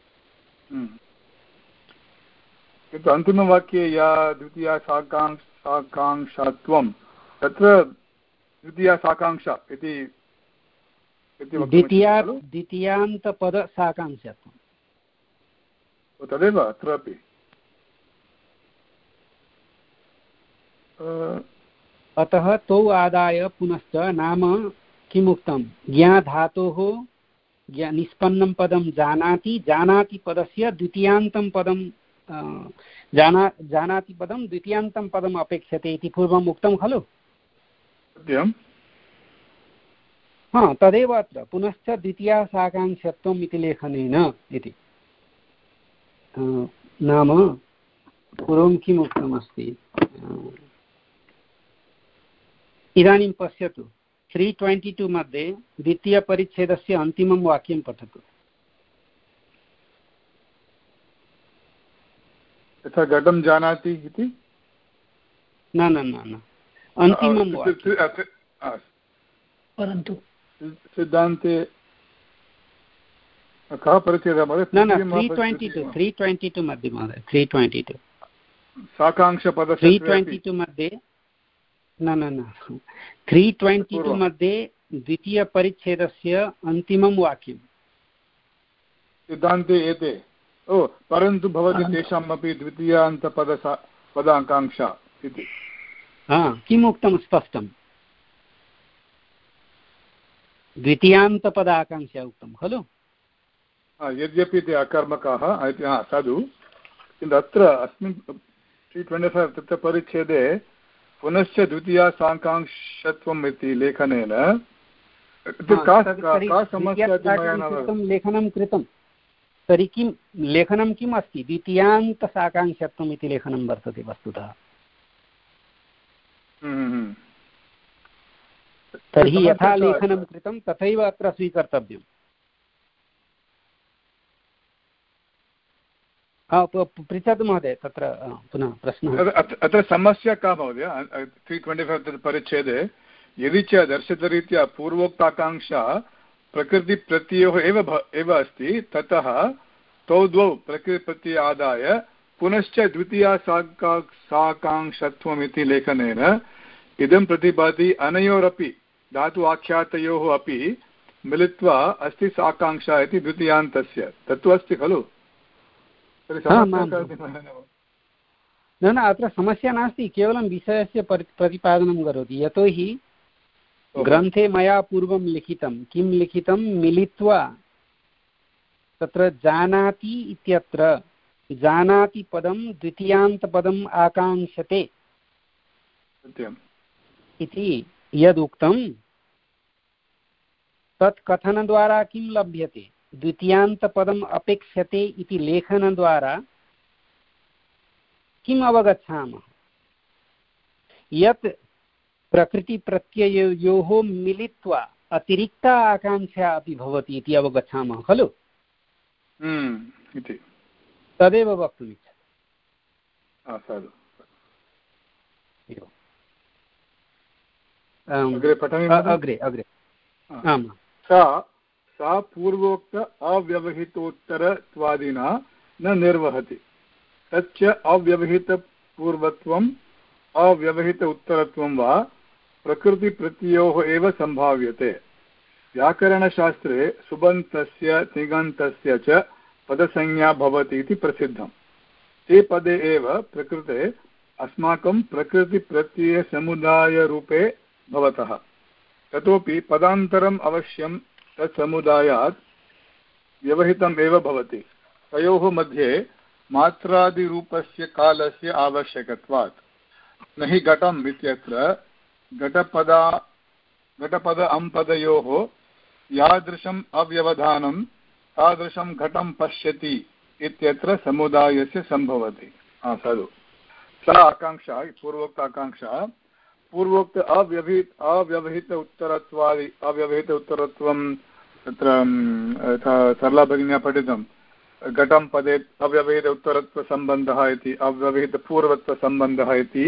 [SPEAKER 2] किन्तु अन्तिमवाक्ये या द्वितीया साकाङ्क्ष साकाङ्क्षात्वं तत्र द्वितीया साकाङ्क्षा इति
[SPEAKER 1] द्वितीया द्वितीयान्तपदसाकाङ्क्षात्वं
[SPEAKER 2] तदेव अत्रापि।
[SPEAKER 1] अतः तौ आदाय पुनश्च नाम किमुक्तं, ज्ञाधातोः निष्पन्नं पदं जानाति, जानाति पदस्य द्वितीयान्तं पदं जाना जानाति पदं द्वितीयान्तं पदम् अपेक्षते इति पूर्वम् उक्तं खलु। हा तदेव अत्र पुनश्च द्वितीयासाकाङ्क्षत्वम् इति लेखनेन इति नाम पूर्वं किम् उक्तमस्ति इदानीं पश्यतु त्री ट्वेण्टि टु मध्ये द्वितीयपरिच्छेदस्य अन्तिमं वाक्यं पठतु।
[SPEAKER 2] यथा घटं जानाति इति
[SPEAKER 1] न न न न अन्तिमं
[SPEAKER 3] परन्तु
[SPEAKER 2] सिद्धान्ते कः परिच्छेदः महोदय?
[SPEAKER 1] न न three twenty two three twenty two मध्ये महोदय त्री ट्वेण्टि टु
[SPEAKER 2] साकाङ्क्षपदस्य
[SPEAKER 1] त्री ट्वेण्टि टु मध्ये न न न त्री ट्वेण्टि टु मध्ये द्वितीयपरिच्छेदस्य अन्तिमं वाक्यं
[SPEAKER 2] सिद्धान्ते एते ओ परन्तु भवति तेषाम् अपि द्वितीयान्तपद पदाकाङ्क्षा इति
[SPEAKER 1] हा किम् उक्तं स्पष्टं द्वितीयान्तपदाकाङ्क्षा उक्तं खलु
[SPEAKER 2] यद्यपि ते अकर्मकाः साधु किन्तु अत्र अस्मिन् त्री ट्वेण्टि फैव् तत्र परिच्छेदे पुनश्च द्वितीया साकाङ्क्षत्वम् इति लेखनेन
[SPEAKER 1] लेखनं कृतं तर्हि किं लेखनं किम् अस्ति द्वितीयान्तसाकाङ्क्षत्वम् इति लेखनं वर्तते वस्तुतः। तर्हि यथा लेखनं कृतं तथैव अत्र स्वीकर्तव्यम्। पृच्छतु महोदय तत्र पुनः प्रश्नः।
[SPEAKER 2] अत्र समस्या का महोदय त्री ट्वेण्टि फैव् परिच्छेदे यदि च दर्शितरीत्या पूर्वोक्ताकाङ्क्षा प्रकृतिप्रत्ययोः एव एव अस्ति ततः तौ द्वौ प्रकृतिप्रत्यय आदाय पुनश्च द्वितीया साका साकाङ्क्षत्वम् इति लेखनेन इदं प्रतिभाति अनयोरपि धातु आख्यातयोः अपि मिलित्वा अस्ति साकाङ्क्षा इति द्वितीयान्तस्य तत्तु अस्ति खलु।
[SPEAKER 1] न न अत्र समस्या नास्ति केवलं विषयस्य प्रतिपादनं करोति यतोहि ग्रन्थे मया पूर्वं लिखितं किं लिखितं मिलित्वा तत्र जानाति इत्यत्र जानाति पदं द्वितीयान्तपदम् आकाङ्क्षते इति यदुक्तं तत् कथनद्वारा किं लभ्यते द्वितीयान्तपदम् अपेक्ष्यते इति लेखनद्वारा किम् अवगच्छामः यत् प्रकृतिप्रत्यययोः मिलित्वा अतिरिक्ता आकाङ्क्षा अपि भवति इति अवगच्छामः खलु
[SPEAKER 2] इति
[SPEAKER 1] तदेव वक्तुम् इच्छामि। अग्रे अग्रे आम्
[SPEAKER 2] सा सा पूर्वोक्त अव्यवहितोत्तरत्वादिना न निर्वहति तच्च अव्यवहितपूर्वत्वम् अव्यवहित उत्तरत्वं वा प्रकृतिप्रत्ययोः एव सम्भाव्यते। व्याकरणशास्त्रे सुबन्तस्य तिङन्तस्य च पदसंज्ञा भवति इति प्रसिद्धम्। ते पदे एव प्रकृते अस्माकं प्रकृतिप्रत्ययसमुदायरूपे भवतः ततोपि पदान्तरम् अवश्यं तत्समुदायात् व्यवहितम् एव भवति। तयोः मध्ये मात्रादिरूपस्य कालस्य आवश्यकत्वात् न हि घटम् इत्यत्र घटपदा घटपद अम्पदयोः यादृशम् अव्यवधानं तादृशं घटं पश्यति इत्यत्र समुदायस्य सम्भवति। साधु सा आकाङ्क्षा पूर्वोक्त आकाङ्क्षा पूर्वोक्त अव्यवहित अव्यवहित उत्तरत्वादि अव्यवहित उत्तरत्वं तत्र सरला भगिन्या पठितं घटं पदे अव्यवहित उत्तरत्वसम्बन्धः इति अव्यवहितपूर्वत्वसम्बन्धः इति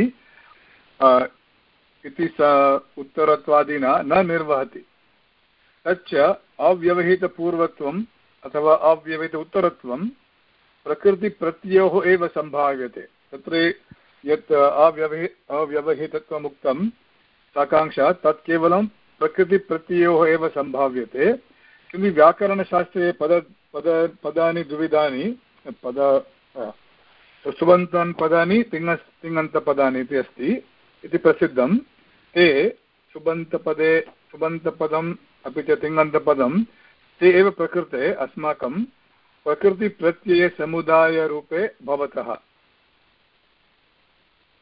[SPEAKER 2] इति स उत्तरत्वादिना न निर्वहति तच्च अव्यवहितपूर्वत्वम् अथवा अव्यवहित उत्तरत्वं प्रकृतिप्रत्ययोः एव सम्भाव्यते। तत्र यत् अव्यवहि अव्यवहितत्वम् उक्तं साकाङ्क्षा तत् केवलं प्रकृतिप्रत्ययोः एव सम्भाव्यते। किन्तु व्याकरणशास्त्रे पद पद पदानि द्विविधानि पद सुबन्तानि पदानि तिङ् तिङन्तपदानि इति अस्ति इति प्रसिद्धं। ते सुबन्तपदे सुबन्तपदम् अपि च तिङन्तपदं ते एव प्रकृते अस्माकं प्रकृतिप्रत्ययसमुदायरूपे भवतः।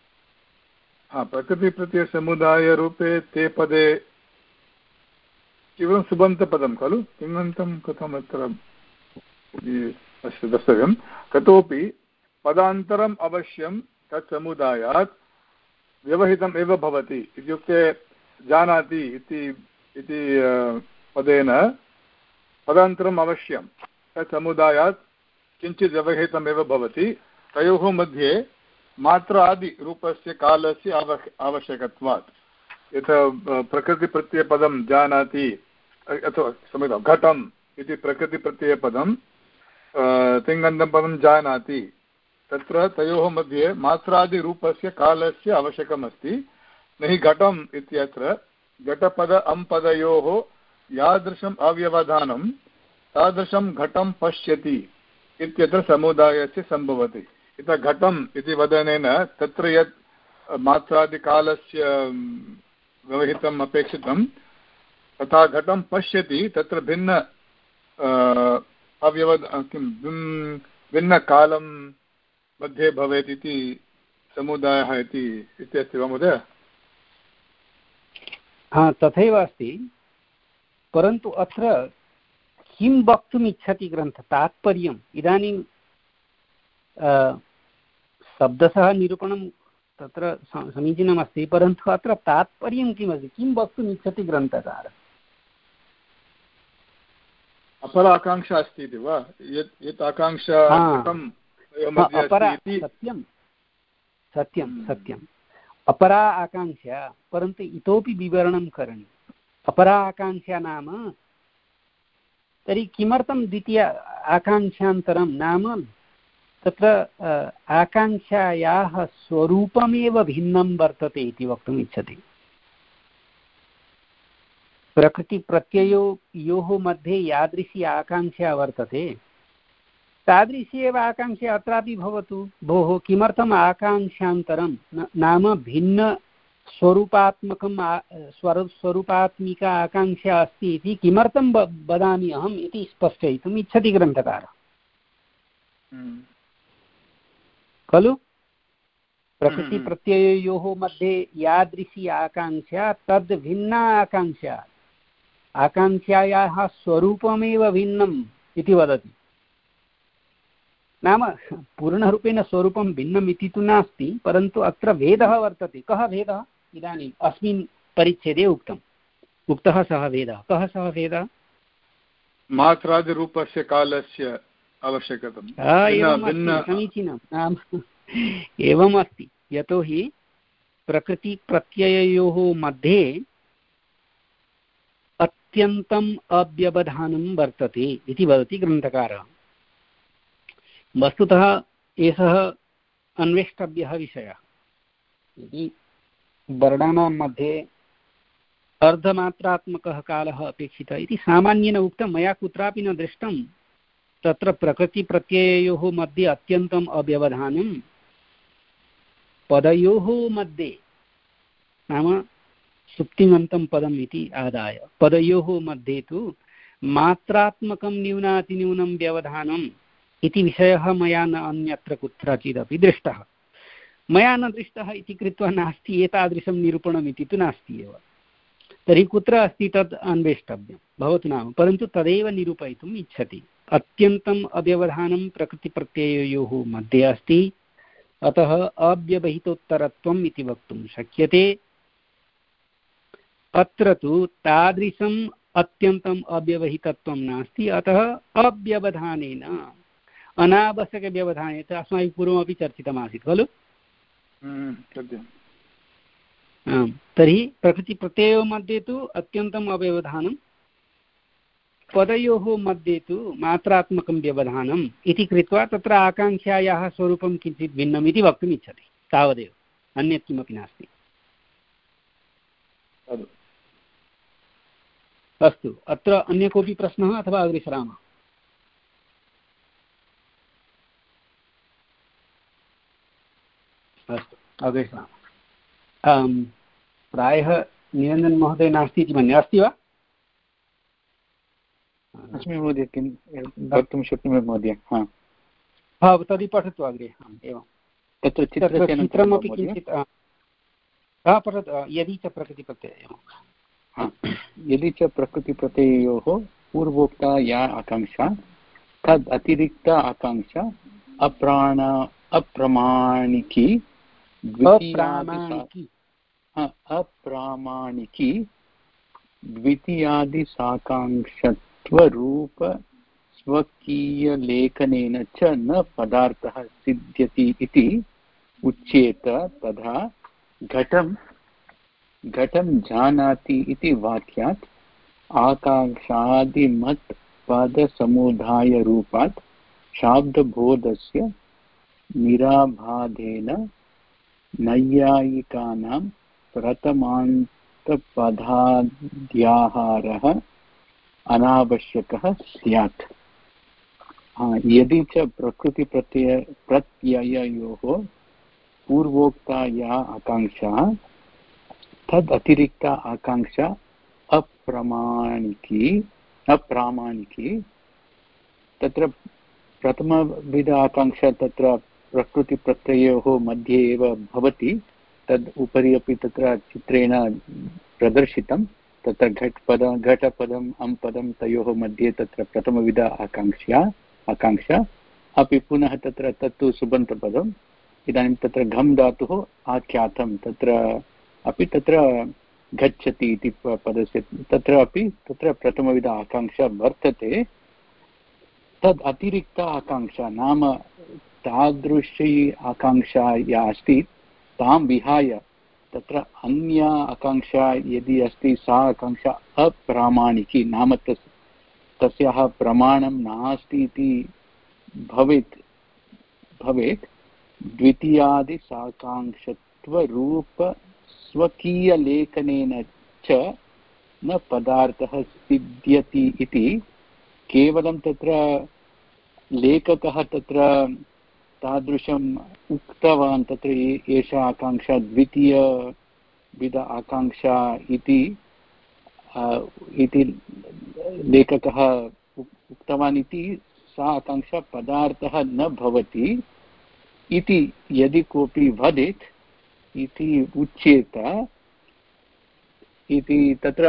[SPEAKER 2] हा प्रकृतिप्रत्ययसमुदायरूपे ते पदे केवलं सुबन्तपदं खलु तिङन्तं कथम् अत्र अस्तु द्रष्टव्यं ततोपि पदान्तरम् अवश्यं तत् समुदायात् व्यवहितम् एव भवति इत्युक्ते जानाति इति इति पदेन पदान्तरम् अवश्यं तत् समुदायात् किञ्चित् व्यवहितमेव भवति तयोः मध्ये मात्रादिरूपस्य कालस्य आव आवश्यकत्वात् यथा प्रकृतिप्रत्ययपदं जानाति अथवा क्षम्यतां घटम् इति प्रकृतिप्रत्ययपदं तिङन्तं पदं जानाति तत्र तयोः मध्ये मात्रादिरूपस्य कालस्य आवश्यकमस्ति न हि घटम् इत्यत्र घटपद अम्पदयोः यादृशम् अव्यवधानं तादृशं घटं पश्यति इत्यत्र समुदायस्य सम्भवति यथा घटम् इति वदनेन तत्र यत् मात्रादिकालस्य व्यवहितम् अपेक्षितं तथा घटं पश्यति तत्र भिन्न अव्यवध किं भिन्नकालं मध्ये भवेत् इति समुदायः इति अस्ति वा महोदय?
[SPEAKER 1] हा तथैव अस्ति परन्तु अत्र किं वक्तुम् इच्छति ग्रन्थः तात्पर्यम् इदानीं शब्दशः निरूपणं तत्र समीचीनमस्ति परन्तु अत्र तात्पर्यं किमस्ति किं वक्तुम् इच्छति ग्रन्थकारः?
[SPEAKER 2] अपरा आकाङ्क्षा अस्ति इति वा यत् यत् आकाङ्क्षा
[SPEAKER 1] अपरा सत्यं सत्यं सत्यम् अपरा आकाङ्क्षा परन्तु इतोपि विवरणं करणीयम् अपरा आकाङ्क्षा नाम तर्हि किमर्थं द्वितीय आकाङ्क्षान्तरं नाम तत्र आकाङ्क्षायाः स्वरूपमेव भिन्नं वर्तते इति वक्तुम् इच्छति प्रकृतिप्रत्ययोः मध्ये यादृशी आकाङ्क्षा वर्तते तादृशी एव आकाङ्क्षा अत्रापि भवतु भोः किमर्थम् आकाङ्क्षान्तरं नाम भिन्नस्वरूपात्मकं स्वरूपात्मिका आकाङ्क्षा अस्ति इति किमर्थं वदामि अहम् इति स्पष्टयितुम् इच्छति ग्रन्थकारः खलु प्रकृतिप्रत्ययोः मध्ये यादृशी आकाङ्क्षा तद् भिन्ना आकाङ्क्षा आकाङ्क्षायाः स्वरूपमेव भिन्नम् इति वदति नाम पूर्णरूपेण स्वरूपं भिन्नम् इति तु नास्ति परन्तु अत्र भेदः वर्तते कः भेदः इदानीम् अस्मिन् परिच्छेदे उक्तम् उक्तः सः भेदः कः सः भेदः
[SPEAKER 2] मात्रादिरूपस्य कालस्य आवश्यकता
[SPEAKER 1] समीचीनं नाम एवम् अस्ति यतोहि प्रकृतिप्रत्यययोः मध्ये अत्यन्तम् अव्यवधानं वर्तते इति वदति ग्रन्थकारः वस्तुतः एषः अन्वेष्टव्यः विषयः यदि वर्णानां मध्ये अर्धमात्रात्मकः कालः अपेक्षितः इति सामान्येन उक्तं मया कुत्रापि न दृष्टं तत्र प्रकृतिप्रत्यययोः मध्ये अत्यन्तम् अव्यवधानं पदयोः मध्ये नाम सुप्तिमन्तं पदम् इति आदाय पदयोः मध्ये तु मात्रात्मकं न्यूनातिन्यूनं व्यवधानम् इति विषयः मया न अन्यत्र कुत्रचिदपि दृष्टः मया न दृष्टः इति कृत्वा नास्ति एतादृशं निरूपणम् इति तु नास्ति एव तर्हि कुत्र अस्ति तद् अन्वेष्टव्यं भवतु नाम परन्तु तदेव निरूपयितुम् इच्छति अत्यन्तम् अव्यवधानं प्रकृतिप्रत्यययोः मध्ये अस्ति अतः अव्यवहितोत्तरत्वम् इति वक्तुं शक्यते अत्र तु तादृशम् अत्यन्तम् अव्यवहितत्वं नास्ति अतः अव्यवधानेन अनावश्यकव्यवधानेन अस्माभिः पूर्वमपि चर्चितमासीत् खलु आम् तर्हि प्रकृतिप्रत्ययोः मध्ये तु अत्यन्तम् अव्यवधानं पदयोः मध्ये तु मात्रात्मकं व्यवधानम् इति कृत्वा तत्र आकाङ्क्षायाः स्वरूपं किञ्चित् भिन्नम् इति वक्तुम् इच्छति तावदेव अन्यत् किमपि नास्ति अस्तु अत्र अन्य कोऽपि प्रश्नः अथवा अग्रे सरामः अस्तु अग्रे सरामः प्रायः निरञ्जन महोदय नास्ति इति मन्ये अस्ति वा
[SPEAKER 4] अस्मि महोदय किं वक्तुं शक्नोमि महोदय
[SPEAKER 1] हा तर्हि पठतु अग्रे एवं
[SPEAKER 4] तत्र
[SPEAKER 1] चित्रमपि किञ्चित् हा पठतु यदि च प्रकृतिप्रत्ययः
[SPEAKER 4] यदि च प्रकृतिप्रत्ययोः पूर्वोक्ता या आकाङ्क्षा तद् अतिरिक्ता आकाङ्क्षा अप्राण अप्रमाणिकी अप्रामाणिकी द्वितीयादिसाकाङ्क्षत्वरूप स्वकीयलेखनेन च न पदार्थः सिद्ध्यति इति उच्येत तथा घटं घटं जानाति इति वाक्यात् आकाङ्क्षादिमत् पदसमुदायरूपात् शाब्दबोधस्य निराबाधेन नैयायिकानां प्रथमान्तपदाद्याहारः अनावश्यकः स्यात्। यदि च प्रकृतिप्रत्यय प्रत्यययोः पूर्वोक्ता या आकाङ्क्षा तद् अतिरिक्ता आकाङ्क्षा अप्रमाणिकी अप्रामाणिकी तत्र प्रथमविध आकाङ्क्षा तत्र प्रकृतिप्रत्ययोः मध्ये एव भवति, तद् उपरि अपि तत्र चित्रेण प्रदर्शितं। तत्र घटपद घटपदम् अम्पदं तयोः मध्ये तत्र प्रथमविध आकाङ्क्षा आकाङ्क्षा अपि पुनः तत्र तत्तु सुबन्तपदम्। इदानीं तत्र घम् धातुः आख्यातं तत्र अपि तत्र गच्छति इति पदस्य तत्र अपि तत्र प्रथमविध आकाङ्क्षा वर्तते। तद् अतिरिक्ता आकाङ्क्षा नाम तादृशी आकाङ्क्षा या अस्ति तां विहाय तत्र अन्या आकाङ्क्षा यदि अस्ति सा आकाङ्क्षा अप्रामाणिकी नाम तस् तस्याः प्रमाणं नास्ति इति भवेत् भवेत् द्वितीयादिसाकाङ्क्षत्वरूप स्वकीयलेखनेन च न पदार्थः सिद्ध्यति इति केवलं तत्र लेखकः तत्र तादृशम् उक्तवान् तत्र एषा आकाङ्क्षा द्वितीयविध आकाङ्क्षा इति इति लेखकः उक्तवान् इति सा आकाङ्क्षा पदार्थः न भवति इति यदि कोऽपि वदेत् इति उच्येत इति तत्र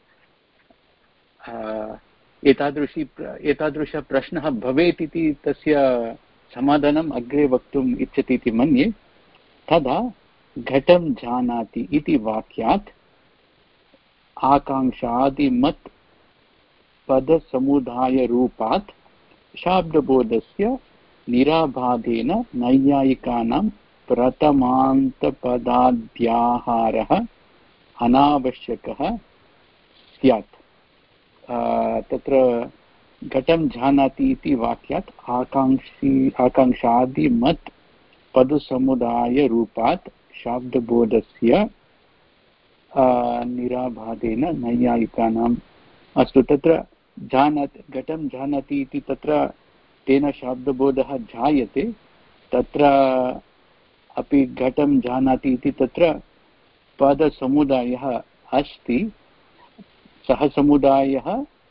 [SPEAKER 4] एतादृशी एतादृशः प्रश्नः भवेत् इति तस्य समाधानम् अग्रे वक्तुम् इच्छति इति मन्ये। तदा घटं जानाति इति वाक्यात् आकाङ्क्षादिमत् पदसमुदायरूपात् शाब्दबोधस्य निराबाधेन नैयायिकानां प्रथमान्तपदाद्याहारः अनावश्यकः स्यात्। तत्र घटं जानाति इति वाक्यात् आकाङ्क्षी आकाङ्क्षादिमत् पदसमुदायरूपात् शाब्दबोधस्य निराबाधेन नैयायिकानाम् अस्तु तत्र जानाति घटं जानाति इति तत्र तेन शाब्दबोधः जायते। तत्र अपि घटं जानाति इति तत्र पदसमुदायः अस्ति। सः समुदायः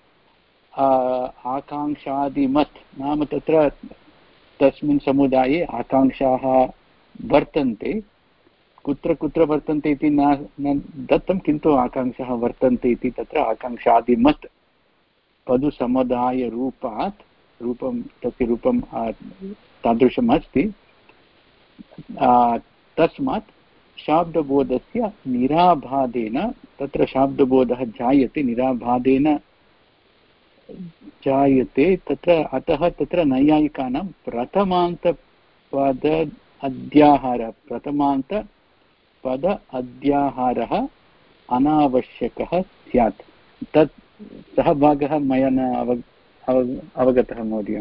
[SPEAKER 4] आकाङ्क्षादिमत् नाम तत्र तस्मिन् समुदाये आकाङ्क्षाः वर्तन्ते। कुत्र कुत्र वर्तन्ते इति न दत्तं, किन्तु आकाङ्क्षाः वर्तन्ते इति तत्र आकाङ्क्षादिमत् पदसमुदायरूपात् रूपं तस्य रूपं तादृशम् अस्ति। तस्मात् शाब्दबोधस्य निराबाधेन तत्र शाब्दबोधः जायते निराबाधेन जायते तत्र अतः तत्र नैयायिकानां प्रथमान्तपद अध्याहार प्रथमान्तपद अध्याहारः अनावश्यकः स्यात्। तत् सः भागः मया न अव अवगतः महोदय।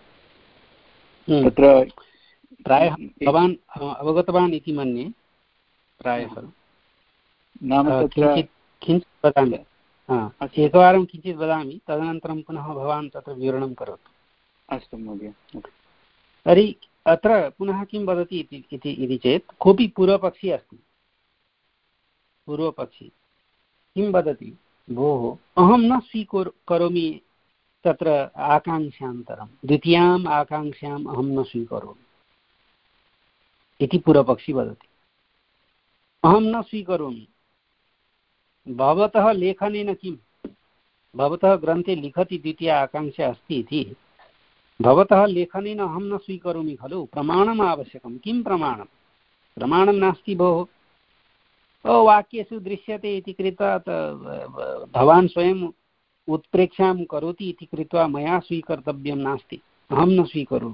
[SPEAKER 4] तत्र
[SPEAKER 1] प्रायः भवान् अवगतवान् इति मन्ये। प्रायः
[SPEAKER 4] नाम तत्र
[SPEAKER 1] किञ्चित् वदामि, एकवारं किञ्चित् वदामि, तदनन्तरं पुनः भवान् तत्र विवरणं करोतु।
[SPEAKER 4] अस्तु महोदय।
[SPEAKER 1] तर्हि अत्र पुनः किं वदति इति चेत् कोऽपि पूर्वपक्षी अस्ति। पूर्वपक्षी किं वदति, भोः अहं न स्वीकुर् करोमि तत्र आकाङ्क्षान्तरं, द्वितीयाम् आकाङ्क्षाम् अहं न स्वीकरोमि इति पूर्वपक्षी वदति। अहं न स्वीकरोमि भवतः लेखनेन किं, भवतः ग्रन्थे लिखति द्वितीया आकाङ्क्षा अस्ति इति, भवतः लेखनेन अहं न स्वीकरोमि खलु, प्रमाणम् आवश्यकं। किं प्रमाणं? प्रमाणं नास्ति भोः, वाक्येषु दृश्यते इति कृत्वा भवान् स्वयम् उत्प्रेक्षां करोति इति कृत्वा मया स्वीकर्तव्यं नास्ति, अहं न स्वीकरोमि।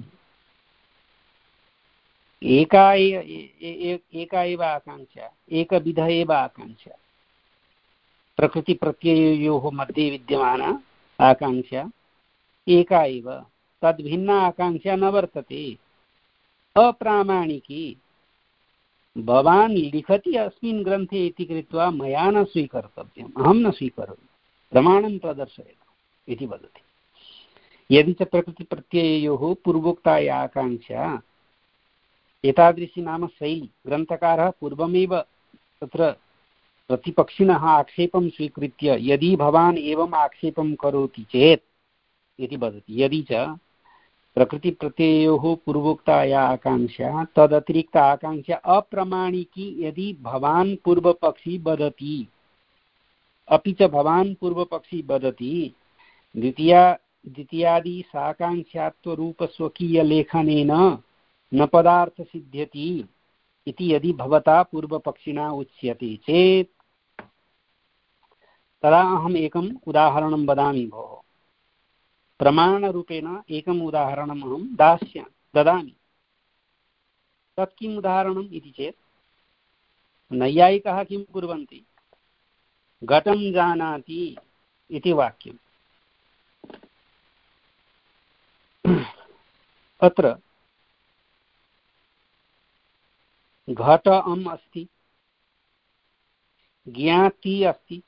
[SPEAKER 1] एका एका एव आकाङ्क्षा, एकविध एव आकाङ्क्षा, प्रकृतिप्रत्यययोः मध्ये विद्यमाना आकाङ्क्षा एका एव, तद्भिन्ना आकाङ्क्षा न वर्तते, अप्रामाणिकी। भवान् लिखति अस्मिन् ग्रन्थे इति कृत्वा मया न स्वीकर्तव्यम्, अहं न स्वीकरोमि, प्रमाणं प्रदर्शयतु इति वदति। यदि च प्रकृतिप्रत्यययोः पूर्वोक्ता या आकाङ्क्षा एतादृशी नाम शैली, ग्रन्थकारः पूर्वमेव तत्र प्रतिपक्षिणः आक्षेपं स्वीकृत्य यदि भवान् एवम् आक्षेपं करोति चेत् इति वदति। यदि च प्रकृतिप्रत्ययोः पूर्वोक्ता या आकाङ्क्षा तदतिरिक्त आकाङ्क्षा अप्रमाणिकी यदि भवान् पूर्वपक्षी वदति, अपि च भवान् पूर्वपक्षी वदति द्वितीया द्वितीयादि साकाङ्क्षात्वरूपस्वकीयलेखनेन न पदार्थ सिद्ध्यति इति यदि भवता पूर्वपक्षिणा उच्यते चेत् तदा अहम् एकम् उदाहरणं वदामि भोः, प्रमाणरूपेण एकम् उदाहरणम् अहं दास्यामि ददामि। तत् किम् उदाहरणम् इति चेत्, नैयायिकाः किं कुर्वन्ति, घटं जानाति इति वाक्यम्, अत्र घट अम् अस्ति, ज्ञाति अस्ति,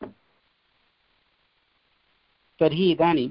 [SPEAKER 1] तर्हि इदानीम्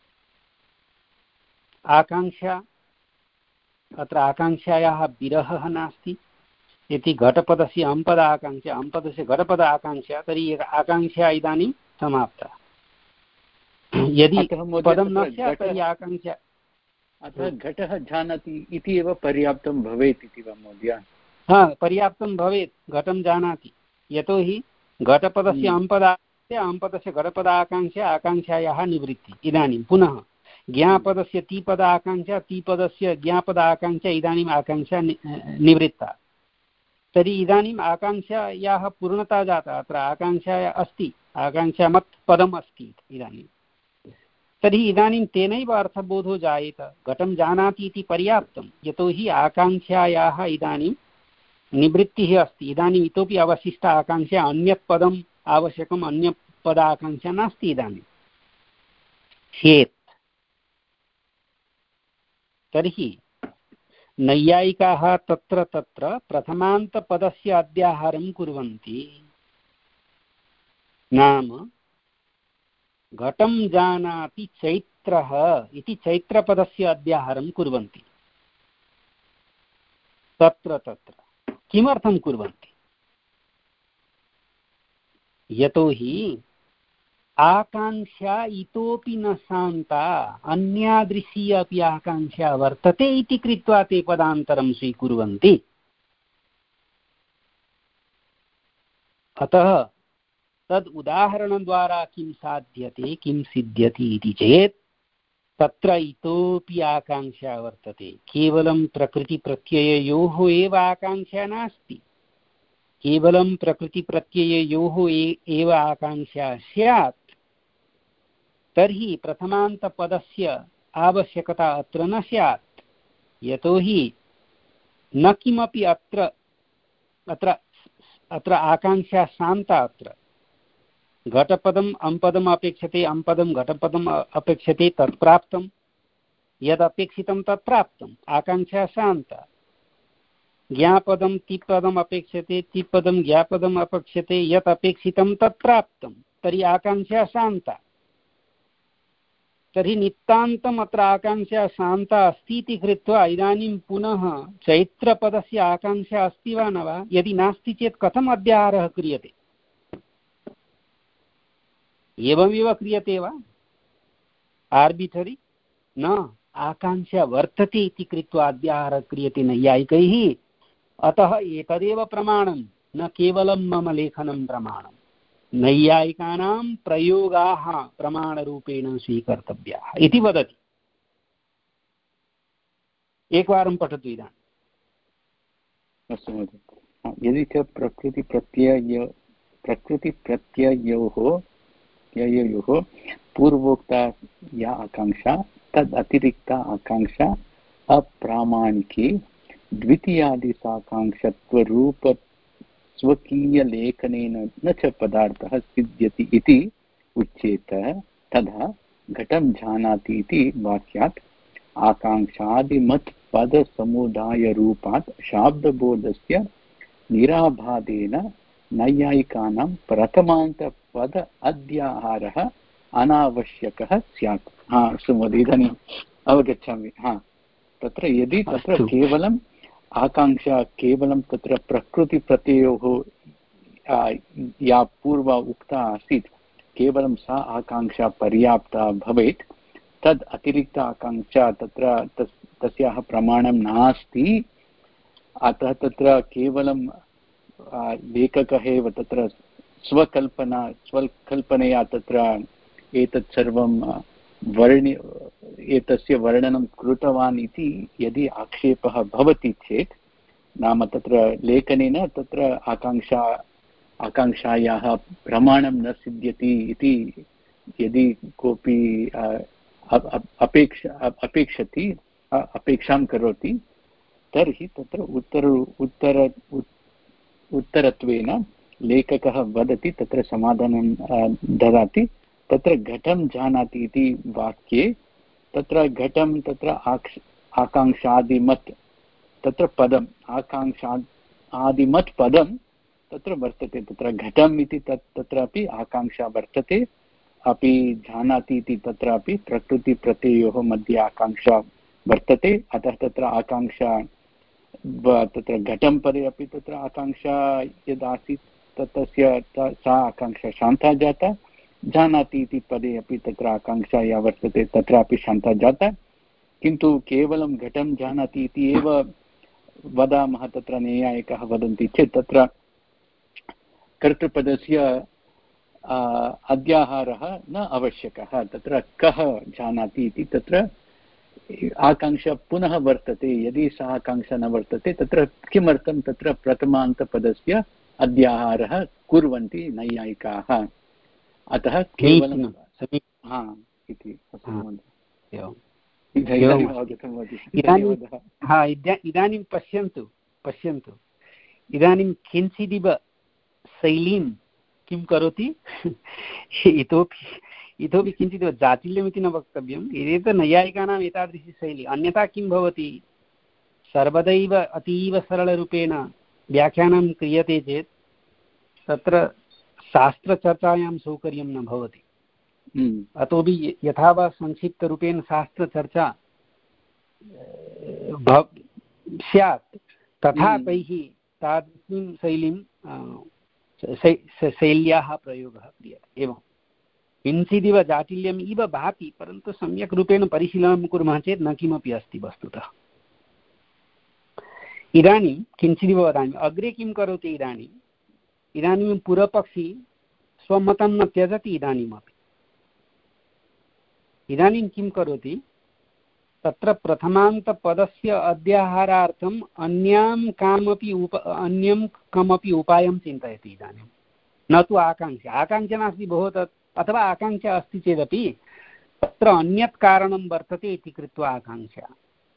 [SPEAKER 1] आकाङ्क्षा, अत्र आकाङ्क्षायाः विरहः नास्ति इति घटपदस्य अम्पद आकाङ्क्षा, अम्पदस्य घटपद आकाङ्क्षा, तर्हि आकाङ्क्षा इदानीं समाप्ता। यदि पदं न स्यात् तर्हि आकाङ्क्षा,
[SPEAKER 4] अतः घटः जानाति इति एव पर्याप्तं भवेत् इति वा महोदय?
[SPEAKER 1] हा, पर्याप्तं भवेत्, घटं जानाति, यतोहि घटपदस्य अम्पदास्य अम्पदस्य घटपद आकाङ्क्षा आकाङ्क्षायाः निवृत्ति। इदानीं पुनः ज्ञापदस्य तीपद आकाङ्क्षा, तीपदस्य ज्ञापद आकाङ्क्षा, इदानीम् आकाङ्क्षा निवृत्ता। तर्हि इदानीम् आकाङ्क्षायाः पूर्णता जाता, अत्र आकाङ्क्षा अस्ति, आकाङ्क्षामत् पदम् अस्ति इदानीं। तर्हि इदानीं तेनैव अर्थबोधो जायेत, घटं जानाति इति पर्याप्तं, यतोहि आकाङ्क्षायाः इदानीं निवृत्तिः अस्ति। इदानीम् इतोपि अवशिष्टा आकाङ्क्षा, अन्यत् पदम् आवश्यकम्, अन्यत् पद आकाङ्क्षा नास्ति इदानीं चेत्, तर्हि नैयायिकाः तत्र तत्र प्रथमान्तपदस्य अध्याहारं कुर्वन्ति। नाम घटं जानाति चैत्रः इति चैत्रपदस्य अध्याहारं कुर्वन्ति। तत्र तत्र किमर्थं कुर्वन्ति? यतोहि आकाङ्क्षा इतोपि न शान्ता, अन्यादृशी अपि आकाङ्क्षा वर्तते इति कृत्वा ते पदान्तरं स्वीकुर्वन्ति। अतः तद् उदाहरणद्वारा किं साध्यते, किं सिद्ध्यति इति चेत् तत्र इतोपि आकाङ्क्षा वर्तते, केवलं प्रकृतिप्रत्यययोः एव आकाङ्क्षा नास्ति, केवलं प्रकृतिप्रत्यययोः एव आकाङ्क्षा स्यात् तर्हि प्रथमान्तपदस्य आवश्यकता अत्र न स्यात्, यतोहि न किमपि अत्र अत्र अत्र आकाङ्क्षा शान्ता। अत्र घटपदम् अम्पदम् अपेक्षते, अम्पदं घटपदम् अपेक्षते, तत् प्राप्तं, यदपेक्षितं तत् प्राप्तम्, आकाङ्क्षा शान्ता। ज्ञापदं तिप्पदम् अपेक्षते, तिप्पदं ज्ञापदम् अपेक्षते, यत् अपेक्षितं तत् प्राप्तं, तर्हि आकाङ्क्षा शान्ता। तर्हि नितान्तम् अत्र आकाङ्क्षा शान्ता अस्ति इति कृत्वा इदानीं पुनः चैत्रपदस्य आकाङ्क्षा अस्ति वा न वा? यदि नास्ति चेत् कथम् अध्याहारः क्रियते? एवमेव क्रियते वा? आर्बिटरी न, आकाङ्क्षा वर्तते इति कृत्वा अध्याहारः क्रियते नैयायिकैः। अतः एतदेव प्रमाणं, न केवलं मम लेखनं प्रमाणं, नैयायिकानां प्रयोगाः प्रमाणरूपेण स्वीकर्तव्याः इति वदति। एकवारं पठतु इदानीम्।
[SPEAKER 4] अस्तु महोदय। यदि च प्रकृतिप्रत्यय प्रकृतिप्रत्ययोः ययोः पूर्वोक्ता या आकाङ्क्षा तद् अतिरिक्ता आकाङ्क्षा अप्रामाणिकी द्वितीयादिसाकाङ्क्षत्वरूप स्वकीयलेखनेन न च पदार्थः सिद्ध्यति इति उच्येत तदा घटं जानाति इति वाक्यात् आकाङ्क्षादिमत् पदसमुदायरूपात् शाब्दबोधस्य निराभादेन नैयायिकानां प्रथमान्तपद अध्याहारः अनावश्यकः स्यात्। हा अस्तु महोदय, इदानीम् अवगच्छामि। हा तत्र यदि तत्र केवलम् आकाङ्क्षा केवलं तत्र प्रकृतिप्रत्ययोः या पूर्व उक्ता आसीत् केवलं सा आकाङ्क्षा पर्याप्ता भवेत्, तद् अतिरिक्त आकाङ्क्षा तत्र तस् तस्याः प्रमाणं नास्ति। अतः तत्र केवलं लेखकः एव तत्र स्वकल्पना स्वकल्पनया तत्र एतत् सर्वं वर्णि एतस्य वर्णनं कृतवान् इति यदि आक्षेपः भवति चेत्, नाम तत्र लेखनेन तत्र आकाङ्क्षा आकाङ्क्षायाः प्रमाणं न सिद्ध्यति इति यदि कोऽपि अपेक्ष अपेक्षति अपेक्षां करोति, तर्हि तत्र उत्तर उत्तर उत्तरत्वेन लेखकः वदति, तत्र समाधानं ददाति। तत्र घटं जानाति इति वाक्ये तत्र घटं तत्र आक्ष आकाङ्क्षादिमत् तत्र पदम् आकाङ्क्षा आदिमत् पदं तत्र वर्तते। तत्र घटम् इति तत् तत्रापि आकाङ्क्षा वर्तते, अपि जानाति इति तत्रापि प्रकृतिप्रत्ययोः मध्ये आकाङ्क्षा वर्तते। अतः तत्र आकाङ्क्षा तत्र घटं पदे अपि तत्र आकाङ्क्षा यदासीत् तस्य सा आकाङ्क्षा शान्ता जाता, जानाति इति पदे अपि तत्र आकाङ्क्षा या वर्तते तत्रापि शान्ता जाता। किन्तु केवलं घटं जानाति इति एव वदामः तत्र नैयायिकाः वदन्ति चेत् तत्र कर्तृपदस्य अध्याहारः न आवश्यकः। तत्र कः जानाति इति तत्र आकाङ्क्षा पुनः वर्तते। यदि सा आकाङ्क्षा न वर्तते तत्र किमर्थं तत्र प्रथमान्तपदस्य अध्याहारः कुर्वन्ति नैयायिकाः। अतः केवलं हा इति
[SPEAKER 1] इदानीं पश्यन्तु पश्यन्तु इदानीं किञ्चिदिव शैलीं किं करोति इतोपि इतोपि किञ्चित् जातिल्यमिति न वक्तव्यम्। एतत् नैयायिकानाम् एतादृशी शैली। अन्यथा किं भवति, सर्वदैव अतीव सरलरूपेण व्याख्यानं क्रियते चेत् तत्र शास्त्रचर्चायां सौकर्यं न भवति। अतोपि यथा वा संक्षिप्तरूपेण शास्त्रचर्चा स्यात् तथा तैः तादृशीं शैलीं शैल्याः प्रयोगः क्रियते। एवं किञ्चिदिव जाटिल्यम् इव भाति, परन्तु सम्यक् रूपेण परिशीलनं कुर्मः चेत् न किमपि अस्ति वस्तुतः। इदानीं किञ्चिदिव वदामि, अग्रे किं करोति इदानीम् इदानीं पूर्वपक्षी स्वमतं न त्यजति। इदानीमपि इदानीं किं करोति, तत्र प्रथमान्तपदस्य अध्याहारार्थम् अन्यां कामपि उप अन्यं कमपि उपायं चिन्तयति। इदानीं न तु आकाङ्क्षा आकाङ्क्षा नास्ति भोः, तत् अथवा आकाङ्क्षा अस्ति चेदपि तत्र अन्यत् कारणं वर्तते इति कृत्वा आकाङ्क्षा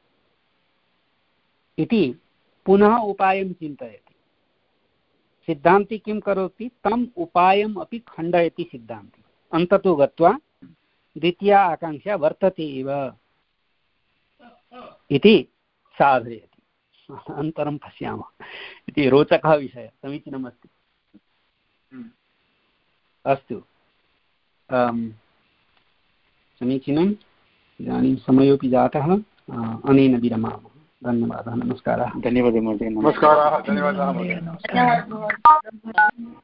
[SPEAKER 1] इति पुनः उपायं चिन्तयति। सिद्धान्ती किं करोति, तम् उपायम् अपि खण्डयति सिद्धान्ती। अन्ततो गत्वा द्वितीया आकाङ्क्षा वर्तते एव इति साधयति। अनन्तरं पश्यामः इति रोचकः विषयः, समीचीनमस्ति। अस्तु, समीचीनम्। इदानीं समयोपि जातः, अनेन विरमामः। धन्यवादः, नमस्कारः।
[SPEAKER 4] धन्यवादः महोदय।
[SPEAKER 2] नमस्काराः, धन्यवादाः महोदय।